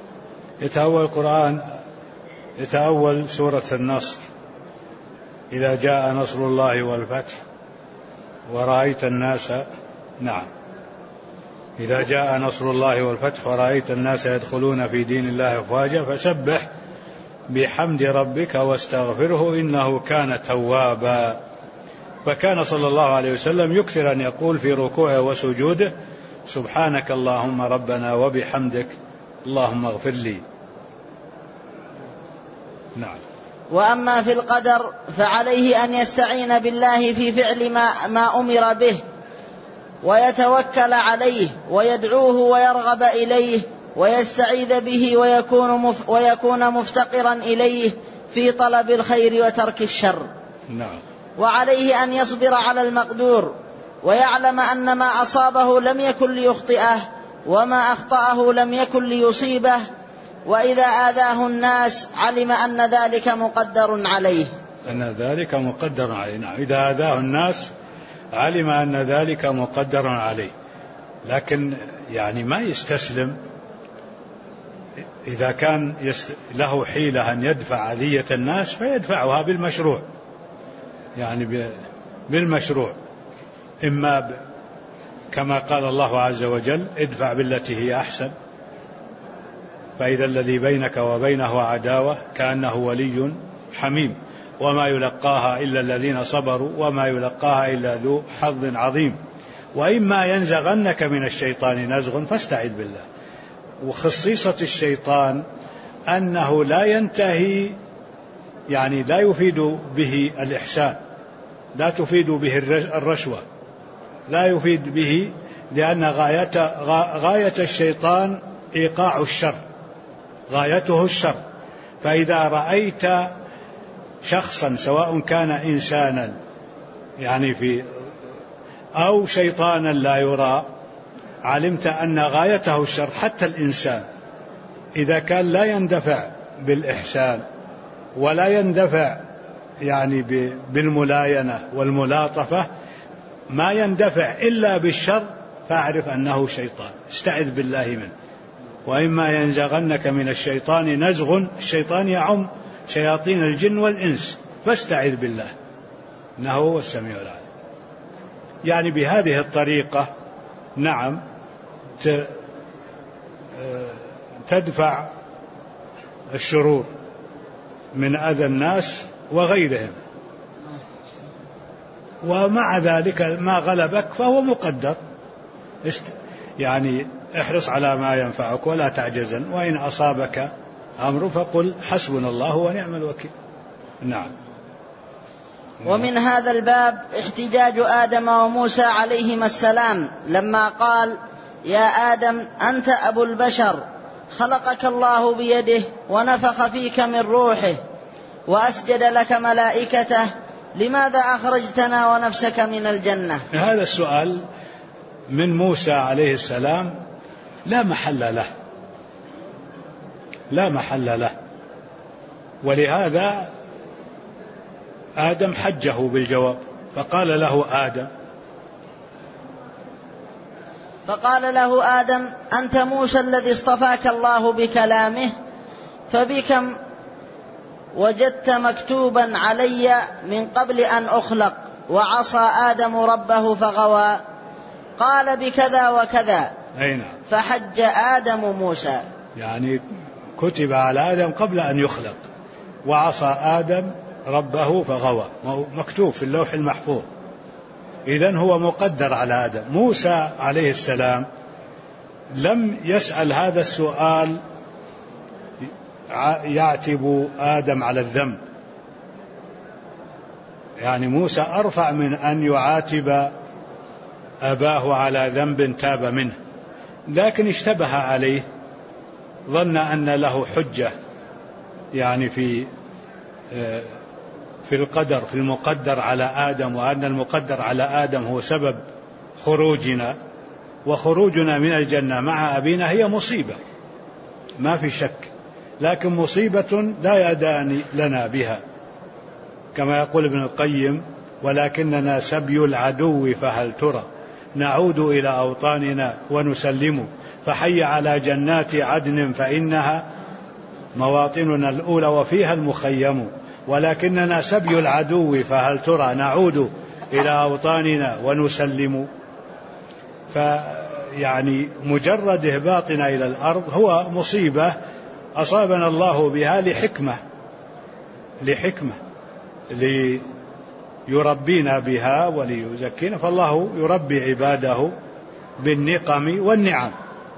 يتأول سورة النصر: إذا جاء نصر الله والفتح ورأيت الناس إذا جاء نصر الله والفتح ورأيت الناس يدخلون في دين الله أفواجا فسبح بحمد ربك واستغفره إنه كان توابا. فكان صلى الله عليه وسلم يكثر أن يقول في ركوعه وسجوده سبحانك اللهم ربنا وبحمدك اللهم اغفر لي. نعم. وأما في القدر فعليه أن يستعين بالله في فعل ما أمر به ويتوكل عليه ويدعوه ويرغب إليه ويستعيذ به ويكون مفتقرا إليه في طلب الخير وترك الشر. نعم. وعليه أن يصبر على المقدور ويعلم أن ما أصابه لم يكن ليخطئه وما أخطأه لم يكن ليصيبه، وإذا آذاه الناس علم أن ذلك مقدر عليه. نعم. إذا آذاه الناس علم أن ذلك مقدر عليه، لكن يعني ما يستسلم. إذا كان له حيلة أن يدفع أذية الناس فيدفعها بالمشروع، يعني بالمشروع، إما كما قال الله عز وجل ادفع بالتي هي أحسن فإذا الذي بينك وبينه عداوة كأنه ولي حميم وما يلقاها إلا الذين صبروا وما يلقاها إلا ذو حظ عظيم. وإما ينزغنك من الشيطان نزغ فاستعذ بالله. وخصيصة الشيطان أنه لا ينتهي، يعني لا يفيد به الإحسان، لا تفيد به الرشوة، لا يفيد به، لأن غاية الشيطان إيقاع الشر، غايته الشر. فإذا رأيت شخصا سواء كان إنسانا يعني أو شيطانا لا يرى، علمت أن غايته الشر. حتى الإنسان إذا كان لا يندفع بالإحسان ولا يندفع يعني بالملاينة والملاطفة، ما يندفع إلا بالشر، فاعرف أنه شيطان، استعذ بالله منه. وإما ينزغنك من الشيطان نزغ، الشيطان يعم شياطين الجن والإنس، فاستعذ بالله إنه هو السميع العليم. يعني بهذه الطريقة نعم تدفع الشرور من أذى الناس وغيرهم، ومع ذلك ما غلبك فهو مقدر. يعني احرص على ما ينفعك ولا تعجزن، وإن أصابك أمر فقل حسبنا الله ونعم الوكيل. نعم. ومن هذا الباب احتجاج آدم وموسى عليهما السلام لما قال يا آدم أنت أبو البشر، خلقك الله بيده ونفخ فيك من روحه وأسجد لك ملائكته، لماذا أخرجتنا ونفسك من الجنة؟ هذا السؤال من موسى عليه السلام لا محل له، ولهذا آدم حجه بالجواب، فقال له آدم أنت موسى الذي اصطفاك الله بكلامه، فبكم وجدت مكتوبا علي من قبل أن أخلق، وعصى آدم ربه فغوى، قال بكذا وكذا. فحج آدم موسى، يعني كتب على آدم قبل أن يخلق، وعصى آدم ربه فغوى، مكتوب في اللوح المحفوظ. إذن هو مقدر على آدم. موسى عليه السلام لم يسأل هذا السؤال يعتب آدم على الذنب، يعني موسى أرفع من أن يعاتب أباه على ذنب تاب منه، لكن اشتبه عليه، ظن أن له حجة يعني في القدر، في المقدر على آدم، وأن المقدر على آدم هو سبب خروجنا، وخروجنا من الجنة مع أبينا هي مصيبة ما في شك، لكن مصيبة لا يداني لنا بها، كما يقول ابن القيم: ولكننا سبي العدو فهل ترى نعود إلى أوطاننا ونسلم، فحي على جنات عدن فإنها مواطننا الأولى وفيها المخيم، ولكننا سبي العدو فهل ترى نعود إلى أوطاننا ونسلم. فيعني مجرد إهباطنا إلى الأرض هو مصيبة أصابنا الله بها لحكمة ليربينا بها وليزكينا، فالله يربي عباده بالنقم والنعم.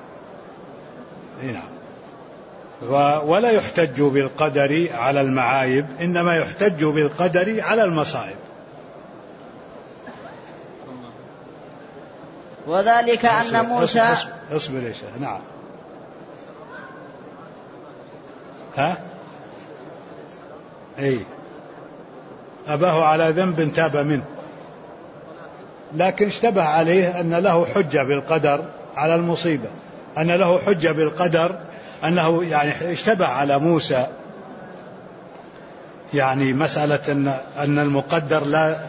نعم. ولا يحتج بالقدر على المعايب، إنما يحتج بالقدر على المصائب. وذلك أن موسى اصبر يا شيخ. نعم. ها؟ أي أباه على ذنب تاب منه، لكن اشتبه عليه أن له حجة بالقدر على المصيبة، أن له حجة بالقدر، أنه يعني اشتبه على موسى، يعني مسألة أن المقدر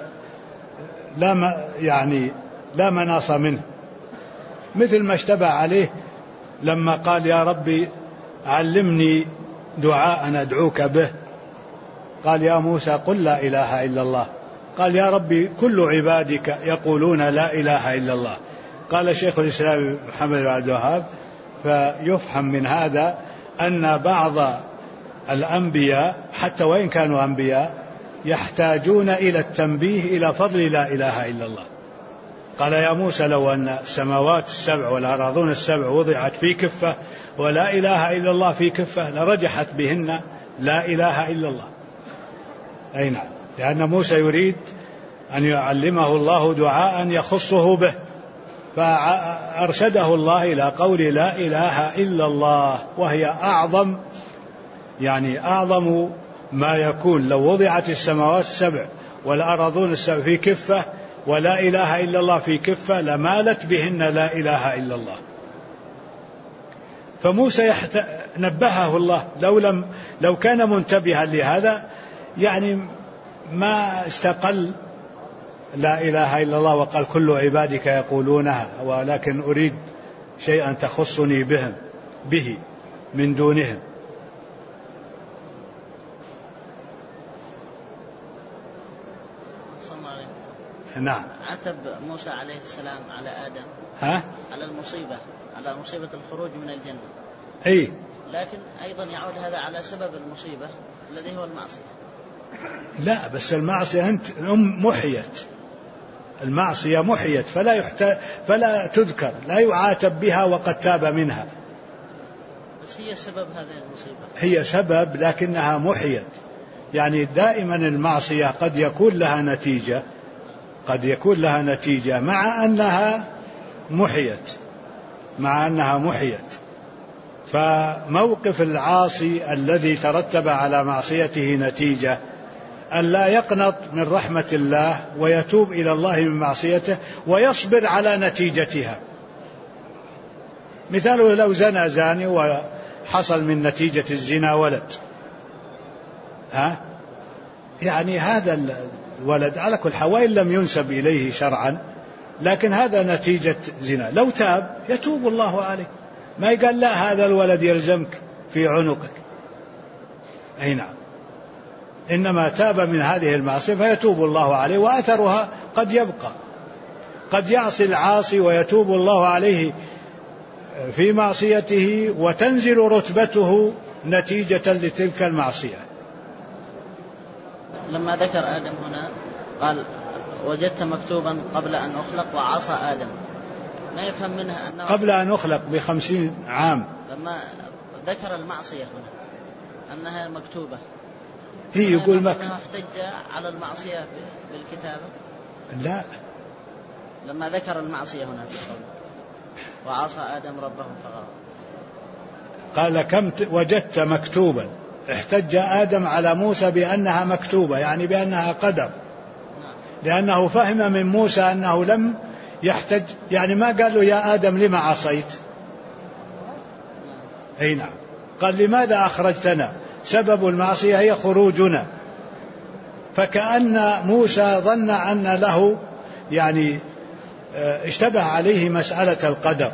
لا مناص منه، مثل ما اشتبه عليه لما قال: يا ربي علمني دعاء أدعوك به. قال: يا موسى قل لا إله إلا الله. قال: يا ربي كل عبادك يقولون لا إله إلا الله. قال شيخ الإسلام محمد بن عبد الوهاب: فيفهم من هذا أن بعض الأنبياء حتى وإن كانوا أنبياء يحتاجون إلى التنبيه إلى فضل لا إله إلا الله. قال: يا موسى لو أن السماوات السبع والأراضون السبع وضعت في كفة ولا إله إلا الله في كفة لرجحت بهن لا إله إلا الله. أي نعم، لأن موسى يريد أن يعلمه الله دعاء يخصه به، فأرشده الله إلى قول لا إله إلا الله، وهي أعظم ما يكون. لو وضعت السماوات السبع والأراضون السبع في كفة ولا إله إلا الله في كفة لمالت بهن لا إله إلا الله. فموسى نبهه الله، لو كان منتبها لهذا يعني ما استقل لا إله إلا الله وقال كل عبادك يقولونها، ولكن أريد شيئا تخصني به من دونهم. نعم. عتب موسى عليه السلام على آدم على المصيبة، على مصيبة الخروج من الجنة. أي، لكن أيضا يعود هذا على سبب المصيبة الذي هو المعصية. لا، بس المعصية محيت، المعصية محيت فلا تذكر، لا يعاتب بها وقد تاب منها. بس هي سبب هذه المصيبة، هي سبب لكنها محيت. يعني دائما المعصية قد يكون لها نتيجة مع أنها محيت. فموقف العاصي الذي ترتب على معصيته نتيجة أن لا يقنط من رحمة الله ويتوب إلى الله من معصيته ويصبر على نتيجتها. مثاله لو زنى زاني وحصل من نتيجة الزنا ولد، يعني هذا الولد على كل حال وإن لم ينسب إليه شرعا، لكن هذا نتيجة زنا، لو تاب يتوب الله عليه، ما يقال لا هذا الولد يلزمك في عنقك. أي نعم، إنما تاب من هذه المعصية فيتوب الله عليه، وأثرها قد يبقى. قد يعصي العاصي ويتوب الله عليه في معصيته وتنزل رتبته نتيجة لتلك المعصية. لما ذكر آدم هنا قال: وجدت مكتوبا قبل أن أخلق وعصى آدم، ما يفهم منها أنه قبل أن أخلق ب50 عام. لما ذكر المعصية هنا أنها مكتوبة، هي يقول أنه احتج على المعصية بالكتابة. لا، لما ذكر المعصية هنا في قوله وعصى آدم ربه فغوى، قال: كم وجدت مكتوبا، احتج آدم على موسى بأنها مكتوبة، يعني بأنها قدر، لأنه فهم من موسى أنه لم يحتج، يعني ما قال له يا آدم لما عصيت، أي نعم، قال لماذا أخرجتنا، سبب المعصية هي خروجنا. فكأن موسى ظن أن له يعني اشتبه عليه مسألة القدر،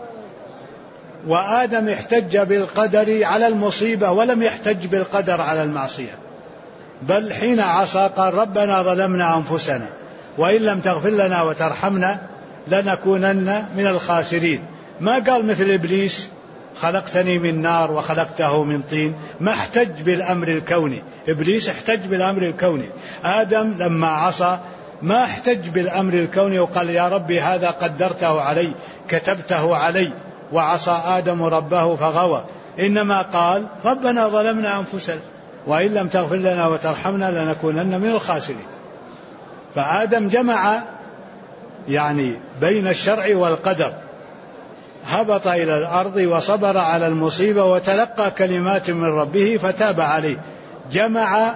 وآدم احتج بالقدر على المصيبة ولم يحتج بالقدر على المعصية، بل حين عصى قال ربنا ظلمنا أنفسنا وإن لم تغفر لنا وترحمنا لنكونن من الخاسرين. ما قال مثل إبليس خلقتني من نار وخلقته من طين، ما احتج بالأمر الكوني، إبليس احتج بالأمر الكوني. آدم لما عصى ما احتج بالأمر الكوني وقال يا ربي هذا قدرته علي كتبته علي، وعصى آدم ربه فغوى، إنما قال ربنا ظلمنا أنفسنا وإن لم تغفر لنا وترحمنا لنكونن من الخاسرين. فآدم جمع يعني بين الشرع والقدر، هبط إلى الأرض وصبر على المصيبة وتلقى كلمات من ربه فتاب عليه، جمع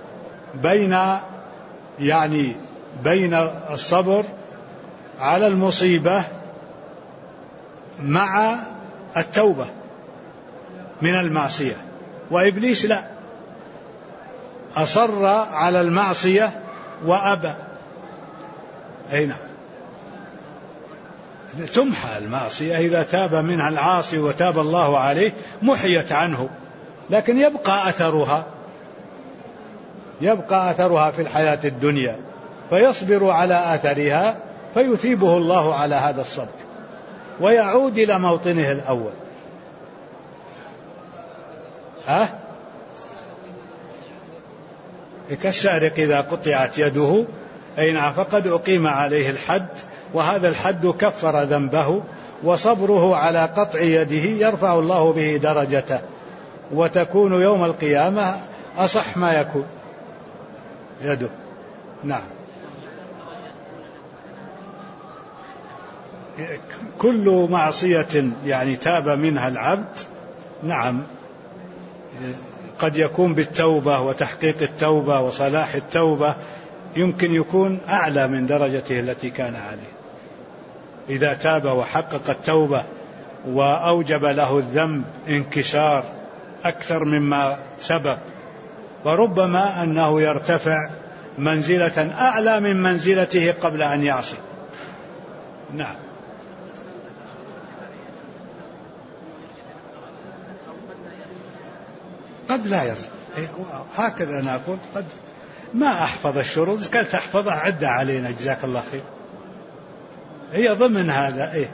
بين الصبر على المصيبة مع التوبة من المعصية. وإبليس لا، أصر على المعصية وأبى. أي نعم، تمحى المعصية إذا تاب منها العاصي وتاب الله عليه محيت عنه، لكن يبقى أثرها في الحياة الدنيا، فيصبر على أثرها فيثيبه الله على هذا الصبر ويعود إلى موطنه الأول. كالسارق إذا قطعت يده، أي نعم، فقد أقيم عليه الحد، وهذا الحد كفر ذنبه، وصبره على قطع يده يرفع الله به درجته، وتكون يوم القيامة أصح ما يكون يده. نعم، كل معصية يعني تاب منها العبد، نعم، قد يكون بالتوبة وتحقيق التوبة وصلاح التوبة، يمكن يكون أعلى من درجته التي كان عليه إذا تاب وحقق التوبة وأوجب له الذنب انكسار أكثر مما سبق، وربما أنه يرتفع منزلة أعلى من منزلته قبل أن يعصي. نعم، قد لا يرجع، هكذا نقول، قد ما أحفظ الشروط، كانت تحفظها عدة علينا جزاك الله خير، هي ضمن هذا.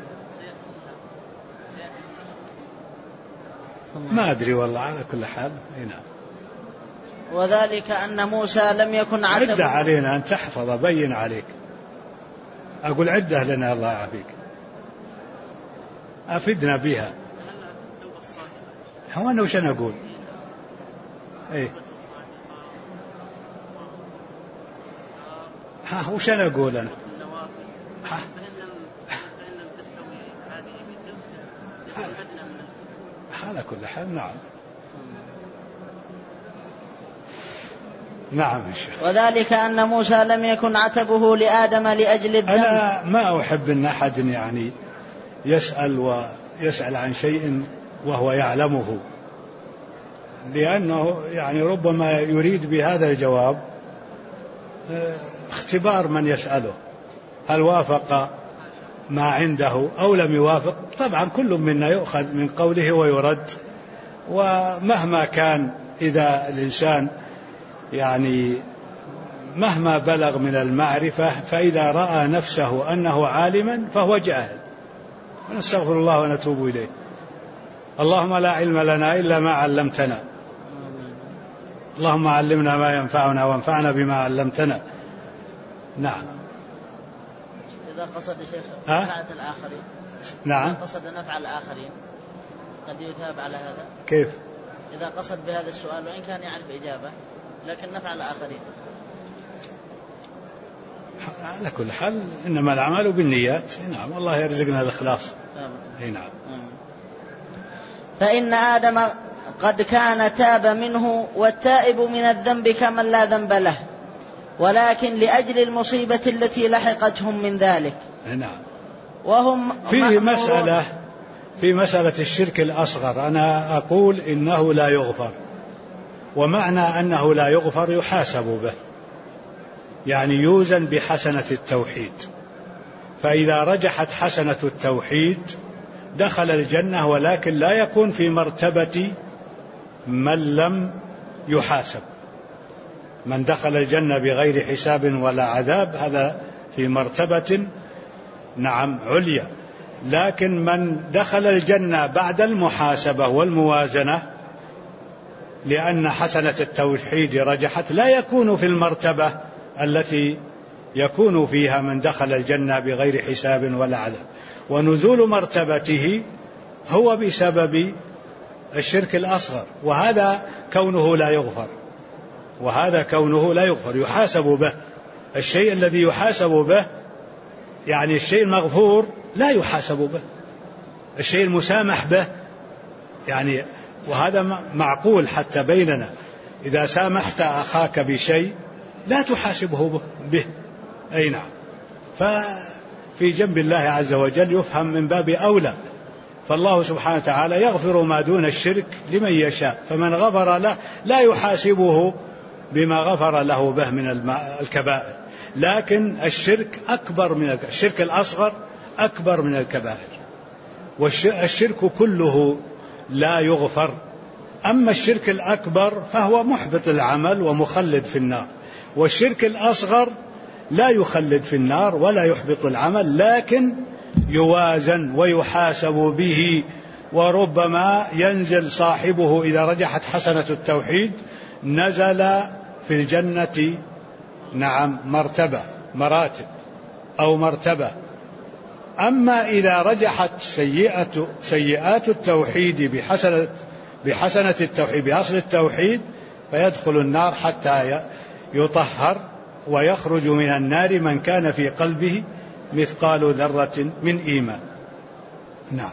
ما أدري والله، على كل حال. نعم. وذلك أن موسى لم يكن عتبه، عدة علينا أن تحفظ، بين عليك، أقول عدة لنا الله يعافيك، أفدنا بها. هو أنا وش أنا أقول؟ وش أنا أقول أنا؟ على كل حال. نعم، نعم الشيخ. وذلك أن موسى لم يكن عتبه لآدم لأجل الذنب. أنا ما أحب أن أحد يعني يسأل عن شيء وهو يعلمه، لأنه يعني ربما يريد بهذا الجواب اختبار من يسأله، هل وافق ما عنده أو لم يوافق. طبعا كل منا يؤخذ من قوله ويرد، ومهما كان، إذا الإنسان يعني مهما بلغ من المعرفة، فإذا رأى نفسه أنه عالما فهو جاهل، ونستغفر الله ونتوب إليه. اللهم لا علم لنا إلا ما علمتنا، اللهم علمنا ما ينفعنا وانفعنا بما علمتنا. نعم. إذا قصد شيخ نفعة الآخرين. نعم. إذا قصد نفع الآخرين قد يثاب على هذا. كيف؟ إذا قصد بهذا السؤال وإن كان يعرف إجابة لكن نفع الآخرين. على كل حال إنما الأعمال بالنيات. نعم، الله يرزقنا الإخلاص. نعم. فإن آدم قد كان تاب منه، والتائب من الذنب كمن لا ذنب له، ولكن لأجل المصيبة التي لحقتهم من ذلك. نعم. وهم في مسألة الشرك الأصغر أنا أقول إنه لا يغفر، ومعنى أنه لا يغفر يحاسب به، يعني يوزن بحسنة التوحيد، فإذا رجحت حسنة التوحيد دخل الجنة، ولكن لا يكون في مرتبة من لم يحاسب. من دخل الجنة بغير حساب ولا عذاب هذا في مرتبة نعم عليا، لكن من دخل الجنة بعد المحاسبة والموازنة لأن حسنة التوحيد رجحت لا يكون في المرتبة التي يكون فيها من دخل الجنة بغير حساب ولا عذاب. ونزول مرتبته هو بسبب الشرك الأصغر، وهذا كونه لا يغفر يحاسب به. الشيء الذي يحاسب به يعني الشيء المغفور لا يحاسب به، الشيء المسامح به يعني، وهذا معقول حتى بيننا. إذا سامحت أخاك بشيء لا تحاسبه به، أي نعم. ففي جنب الله عز وجل يفهم من باب أولى، فالله سبحانه وتعالى يغفر ما دون الشرك لمن يشاء، فمن غفر له لا يحاسبه بما غفر له به من الكبائر، لكن الشرك الشرك الأصغر أكبر من الكبائر، والشرك كله لا يغفر. أما الشرك الأكبر فهو محبط العمل ومخلد في النار، والشرك الأصغر لا يخلد في النار ولا يحبط العمل، لكن يوازن ويحاسب به، وربما ينزل صاحبه إذا رجحت حسنة التوحيد نزل في الجنة نعم مراتب أو مرتبة. أما إذا رجحت سيئات التوحيد بحسنة التوحيد بأصل التوحيد فيدخل النار حتى يطهر، ويخرج من النار من كان في قلبه مثقال ذرة من إيمان. نعم.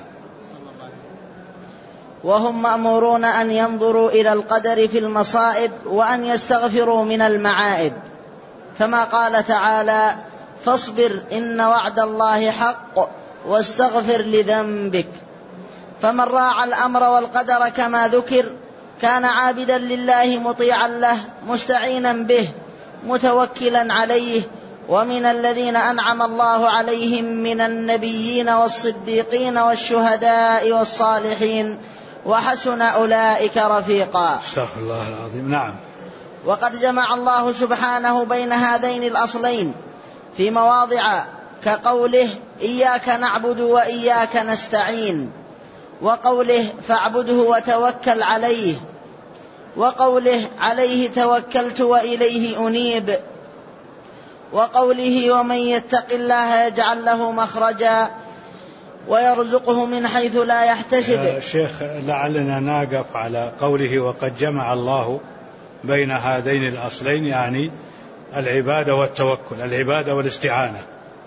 وهم مأمورون أن ينظروا إلى القدر في المصائب وأن يستغفروا من المعائب، كما قال تعالى: فاصبر إن وعد الله حق واستغفر لذنبك. فمن راعى الأمر والقدر كما ذكر كان عابدا لله مطيعا له مستعينا به متوكلا عليه. ومن الذين أنعم الله عليهم من النبيين والصديقين والشهداء والصالحين وحسن أولئك رفيقا. استغفر الله العظيم. نعم. وقد جمع الله سبحانه بين هذين الأصلين في مواضع كقوله: إياك نعبد وإياك نستعين، وقوله: فاعبده وتوكل عليه، وقوله: عليه توكلت وإليه أنيب، وقوله: ومن يتق الله يجعل له مخرجا ويرزقه من حيث لا يحتسب. شيخ لعلنا نقف على قوله وقد جمع الله بين هذين الأصلين، يعني العبادة والتوكل، العبادة والاستعانة.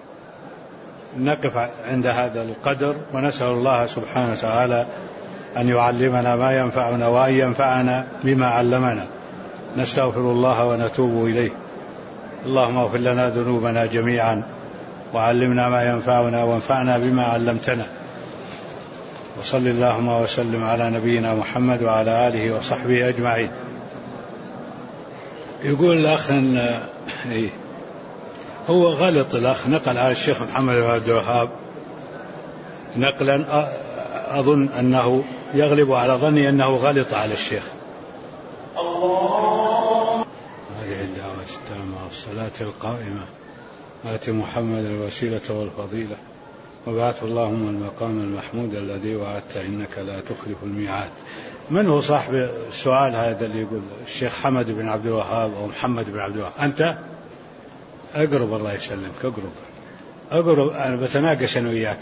نقف عند هذا القدر ونسأل الله سبحانه وتعالى أن يعلمنا ما ينفعنا وأن ينفعنا بما علمنا. نستغفر الله ونتوب إليه. اللهم اغفر لنا ذنوبنا جميعا وعلمنا ما ينفعنا وانفعنا بما علمتنا. وصل اللهم وسلم على نبينا محمد وعلى آله وصحبه أجمعين. يقول الأخ هو غلط، الأخ نقل على الشيخ محمد بن عبد الوهاب نقلا أظن أنه يغلب على ظني أنه غلط على الشيخ. هذه الدعوة التامة والصلاة القائمة آت محمد الوسيلة والفضيلة وبعثه اللهم المقام المحمود الذي وعدت إنك لا تخلف الميعاد. من هو صاحب السؤال هذا اللي يقول الشيخ حمد بن عبد الوهاب أو محمد بن عبد الوهاب؟ أنت أقرب، الله يسلمك، أقرب. أنا بتناقش أنا وياك.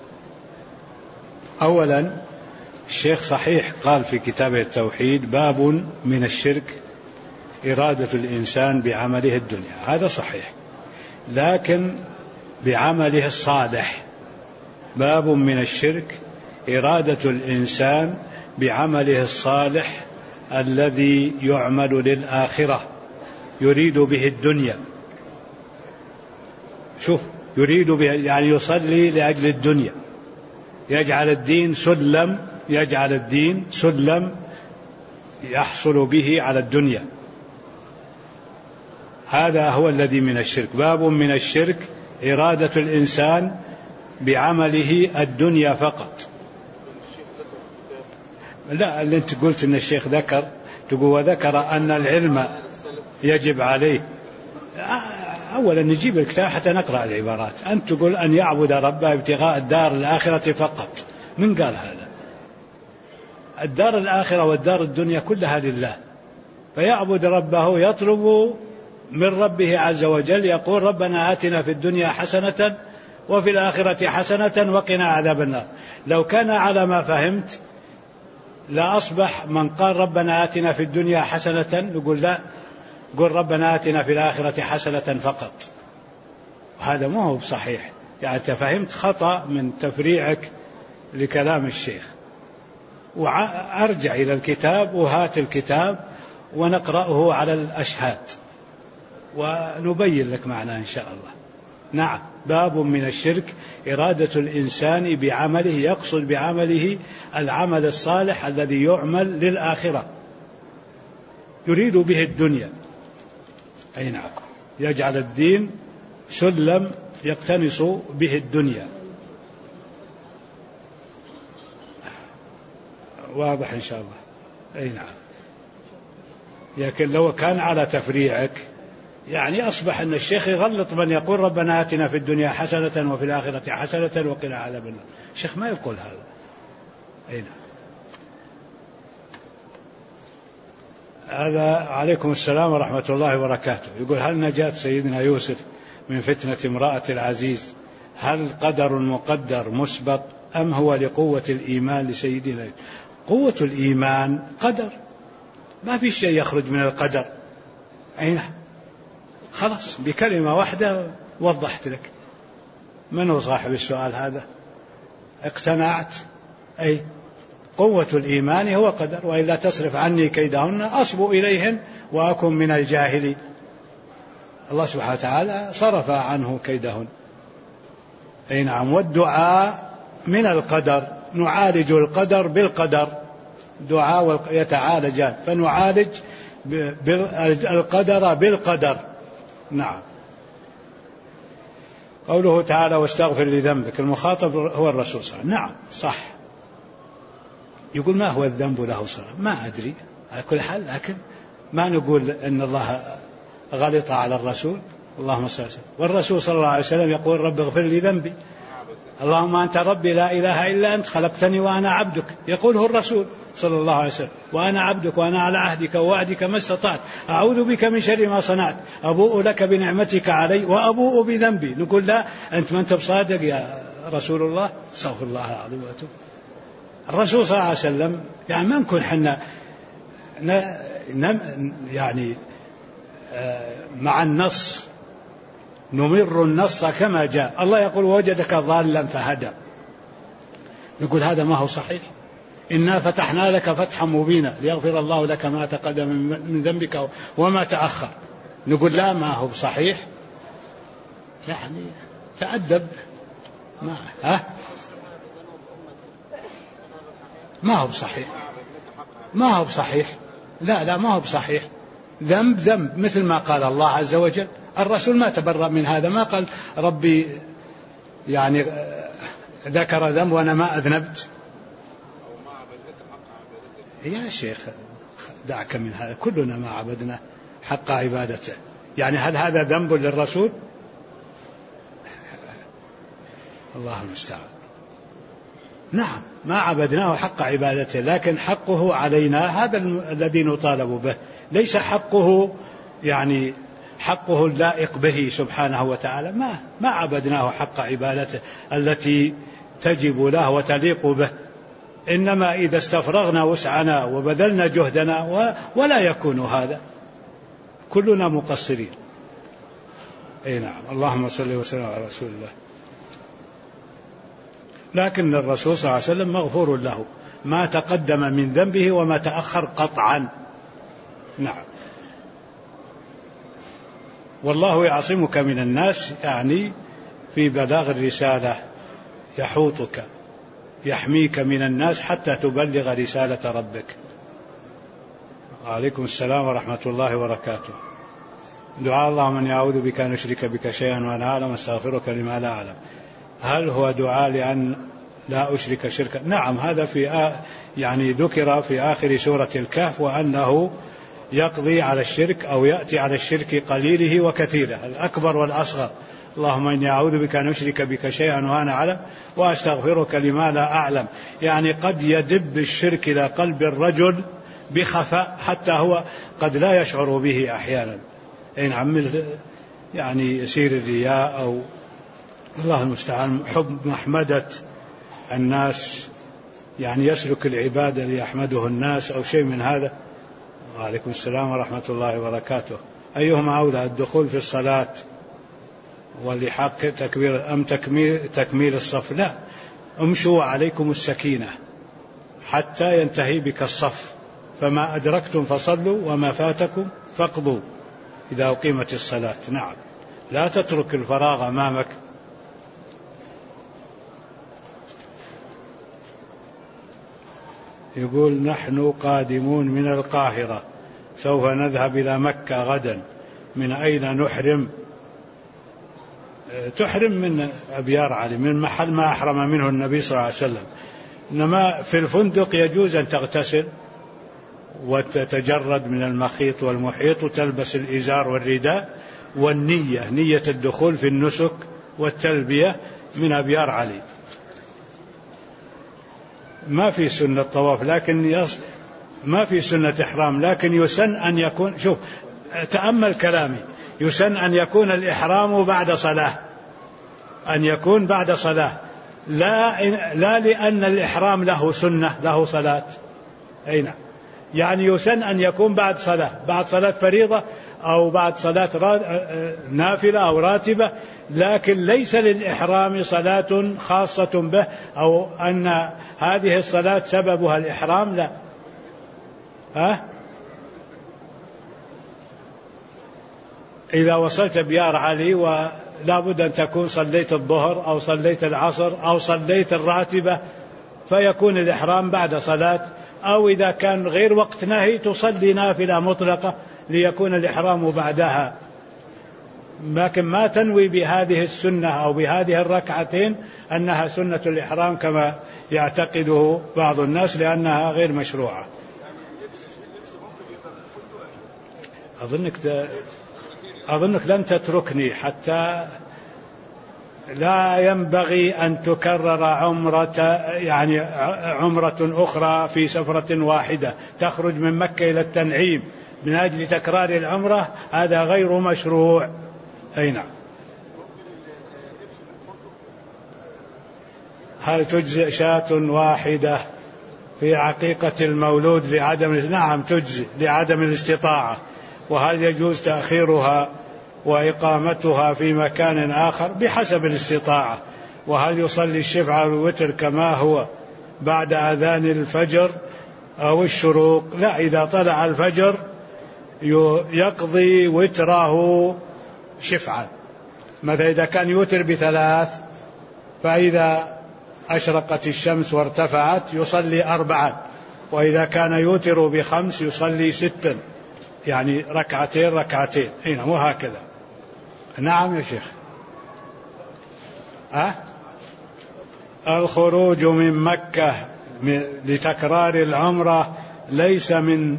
أولا الشيخ صحيح قال في كتابه التوحيد: باب من الشرك إرادة الإنسان بعمله الدنيا، هذا صحيح، لكن بعمله الصالح. باب من الشرك إرادة الإنسان بعمله الصالح الذي يعمل للآخرة يريد به الدنيا. شوف، يريد به يعني يصلي لأجل الدنيا، يجعل الدين سلم يحصل به على الدنيا. هذا هو الذي من الشرك. باب من الشرك إرادة الإنسان بعمله الدنيا فقط. لا، اللي انت قلت ان الشيخ ذكر، تقول وذكر ان العلم يجب عليه. اولا نجيب الكتاب حتى نقرأ العبارات. انت تقول ان يعبد ربه ابتغاء الدار الآخرة فقط. من قال هذا؟ الدار الآخرة والدار الدنيا كلها لله، فيعبد ربه يطلب من ربه عز وجل، يقول ربنا آتنا في الدنيا حسنة وفي الآخرة حسنة وقنا عذاب النار. لو كان على ما فهمت لا أصبح من قال ربنا آتنا في الدنيا حسنة نقول لا، قل ربنا آتنا في الآخرة حسنة فقط. هذا ما هو صحيح، يعني تفهمت خطأ من تفريعك لكلام الشيخ. وأرجع إلى الكتاب وهات الكتاب ونقرأه على الأشهاد ونبين لك معناه إن شاء الله. نعم، باب من الشرك إرادة الإنسان بعمله، يقصد بعمله العمل الصالح الذي يعمل للآخرة، يريد به الدنيا. أي نعم، يجعل الدين سلم يقتنص به الدنيا. واضح إن شاء الله. أي نعم. لكن لو كان على تفريعك يعني أصبح أن الشيخ يغلط من يقول ربنا آتنا في الدنيا حسنة وفي الآخرة حسنة وقنا عذاب النار. الشيخ ما يقول هذا. أي نعم. هذا عليكم السلام ورحمة الله وبركاته. يقول هل نجاة سيدنا يوسف من فتنة امرأة العزيز هل قدر مقدر مسبق أم هو لقوة الإيمان لسيدنا؟ قوة الإيمان قدر، ما في شيء يخرج من القدر. أي نعم. خلاص، بكلمة واحدة وضحت لك. من هو صاحب السؤال هذا؟ اقتنعت؟ أي قوة الإيمان هو قدر، وإلا تصرف عني كيدهن أصب إليهن وأكن من الجاهلين. الله سبحانه وتعالى صرف عنه كيدهن. أي نعم. والدعاء من القدر، نعالج القدر بالقدر، دعاء يتعالجان، فنعالج القدر بالقدر. نعم. قوله تعالى واستغفر لذنبك، المخاطب هو الرسول صلى الله عليه وسلم. نعم صح. يقول ما هو الذنب له صلاة؟ ما أدري على كل حال، لكن ما نقول أن الله غلط على الرسول. اللهم صل وسلم. والرسول صلى الله عليه وسلم يقول رب اغفر لي ذنبي، اللهم أنت ربي لا إله إلا أنت خلقتني وأنا عبدك، يقوله الرسول صلى الله عليه وسلم. وأنا عبدك وأنا على عهدك ووعدك ما استطعت، أعوذ بك من شر ما صنعت، أبوء لك بنعمتك علي وأبوء بذنبي. نقول لا، أنت ما أنت بصادق يا رسول الله، استغفر الله العظيم وأتوب. الرسول صلى الله عليه وسلم يعني ما نكون حنا يعني مع النص، نمر النص كما جاء. الله يقول وجدك ضالا فهدى، نقول هذا ما هو صحيح. إنا فتحنا لك فتحا مبينا ليغفر الله لك ما تقدم من ذنبك وما تأخر. نقول لا، ما هو صحيح. يعني تأدب. ما هو صحيح، ما هو صحيح. لا ما هو بصحيح. ذنب مثل ما قال الله عز وجل. الرسول ما تبرأ من هذا، ما قال ربي يعني ذكر ذنب وأنا ما أذنبت. يا شيخ دعك من هذا، كلنا ما عبدنا حق عبادته. يعني هل هذا ذنب للرسول؟ الله المستعان. نعم ما عبدناه حق عبادته، لكن حقه علينا هذا الذي نطالب به، ليس حقه يعني حقه اللائق به سبحانه وتعالى. ما عبدناه حق عبادته التي تجب له وتليق به. إنما إذا استفرغنا وسعنا وبذلنا جهدنا ولا يكون هذا، كلنا مقصرين. أي نعم. اللهم صل وسلم على رسول الله. لكن الرسول صلى الله عليه وسلم مغفور له ما تقدم من ذنبه وما تأخر قطعا. نعم. والله يعصمك من الناس، يعني في بلاغ الرسالة، يحوطك يحميك من الناس حتى تبلغ رسالة ربك. وعليكم السلام ورحمة الله وبركاته. دعاء اللهم أني أعوذ بك أن أشرك بك شيئا وأنا أعلم أستغفرك لما لا أعلم، هل هو دعاء لأن لا أشرك شركا؟ نعم، هذا في يعني ذكر في آخر سورة الكهف، وأنه يقضي على الشرك أو يأتي على الشرك قليله وكثيره، الأكبر والأصغر. اللهم إني أعوذ بك أن أشرك بك شيئا وأنا أعلم وأستغفرك لما لا أعلم. يعني قد يدب الشرك إلى قلب الرجل بخفاء حتى هو قد لا يشعر به أحيانا، يعني يصير الرياء أو الله المستعان حب محمدة الناس، يعني يسلك العبادة ليحمده الناس أو شيء من هذا. وعليكم السلام ورحمة الله وبركاته. أيهما أولى، الدخول في الصلاة واللحاق تكبير أم تكميل الصف؟ لا، امشوا عليكم السكينة حتى ينتهي بك الصف، فما أدركتم فصلوا وما فاتكم فاقضوا إذا أقيمت الصلاة. نعم، لا تترك الفراغ أمامك. يقول نحن قادمون من القاهرة، سوف نذهب إلى مكة غدا، من أين نحرم؟ تحرم من أبيار علي، من محل ما أحرم منه النبي صلى الله عليه وسلم. إنما في الفندق يجوز أن تغتسل وتتجرد من المخيط والمحيط وتلبس الإزار والرداء، والنية نية الدخول في النسك والتلبية من أبيار علي. ما في سنة طواف، لكن ما في سنة إحرام، لكن يسن أن يكون، شوف تأمل كلامي، يسن أن يكون الإحرام بعد صلاة، أن يكون بعد صلاة، لا لأن الإحرام له سنة له صلاة. أي نعم، يعني يسن أن يكون بعد صلاة، بعد صلاة فريضة أو بعد صلاة نافلة أو راتبة، لكن ليس للإحرام صلاة خاصة به أو أن هذه الصلاة سببها الإحرام، لا. إذا وصلت بيار علي ولا بد أن تكون صليت الظهر أو صليت العصر أو صليت الراتبة، فيكون الإحرام بعد صلاة، أو إذا كان غير وقت نهي تصلي نافلة مطلقة ليكون الإحرام بعدها، لكن ما تنوي بهذه السنة أو بهذه الركعتين أنها سنة الإحرام كما يعتقده بعض الناس، لأنها غير مشروعة. أظنك لن تتركني حتى لا ينبغي أن تكرر عمرة أخرى في سفرة واحدة، تخرج من مكة إلى التنعيم من أجل تكرار العمرة، هذا غير مشروع. أي نعم. هل تجزئ شاة واحدة في عقيقة المولود نعم تجزئ لعدم الاستطاعة. وهل يجوز تأخيرها وإقامتها في مكان آخر؟ بحسب الاستطاعة. وهل يصلي الشفع والوتر كما هو بعد أذان الفجر أو الشروق؟ لا، إذا طلع الفجر يقضي وتره شفعا. مثلا إذا كان يوتر ب3، فإذا أشرقت الشمس وارتفعت يصلي 4، وإذا كان يوتر ب5 يصلي 6، يعني ركعتين هنا وهكذا. نعم يا شيخ. الخروج من مكة لتكرار العمرة ليس من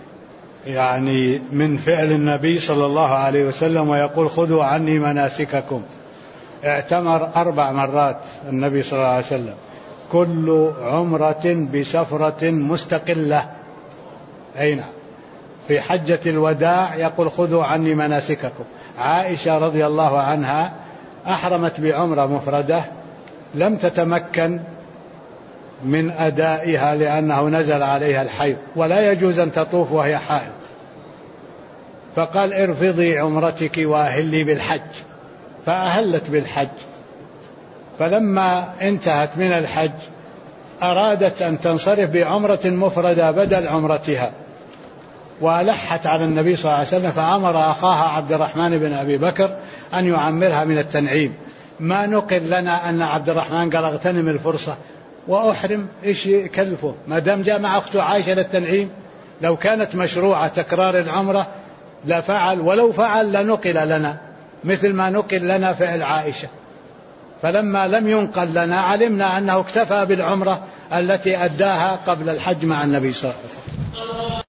فعل النبي صلى الله عليه وسلم، ويقول خذوا عني مناسككم. اعتمر 4 مرات النبي صلى الله عليه وسلم، كل عمرة بسفرة مستقلة. أين في حجة الوداع يقول خذوا عني مناسككم. عائشة رضي الله عنها أحرمت بعمرة مفردة، لم تتمكن من أدائها لأنه نزل عليها الحيض، ولا يجوز أن تطوف وهي حائض، فقال ارفضي عمرتك وأهلي بالحج، فأهلت بالحج. فلما انتهت من الحج أرادت أن تنصرف بعمرة مفردة بدل عمرتها، وألحت على النبي صلى الله عليه وسلم، فأمر أخاها عبد الرحمن بن أبي بكر أن يعمرها من التنعيم. ما نقل لنا أن عبد الرحمن قال اغتنم الفرصة وأحرم، إيش يكلفه ما دام جاء مع أخته عائشة للتنعيم؟ لو كانت مشروعة تكرار العمرة لفعل، ولو فعل لنقل لنا مثل ما نقل لنا فعل عائشة. فلما لم ينقل لنا علمنا أنه اكتفى بالعمرة التي أداها قبل الحج مع النبي صلى الله عليه وسلم.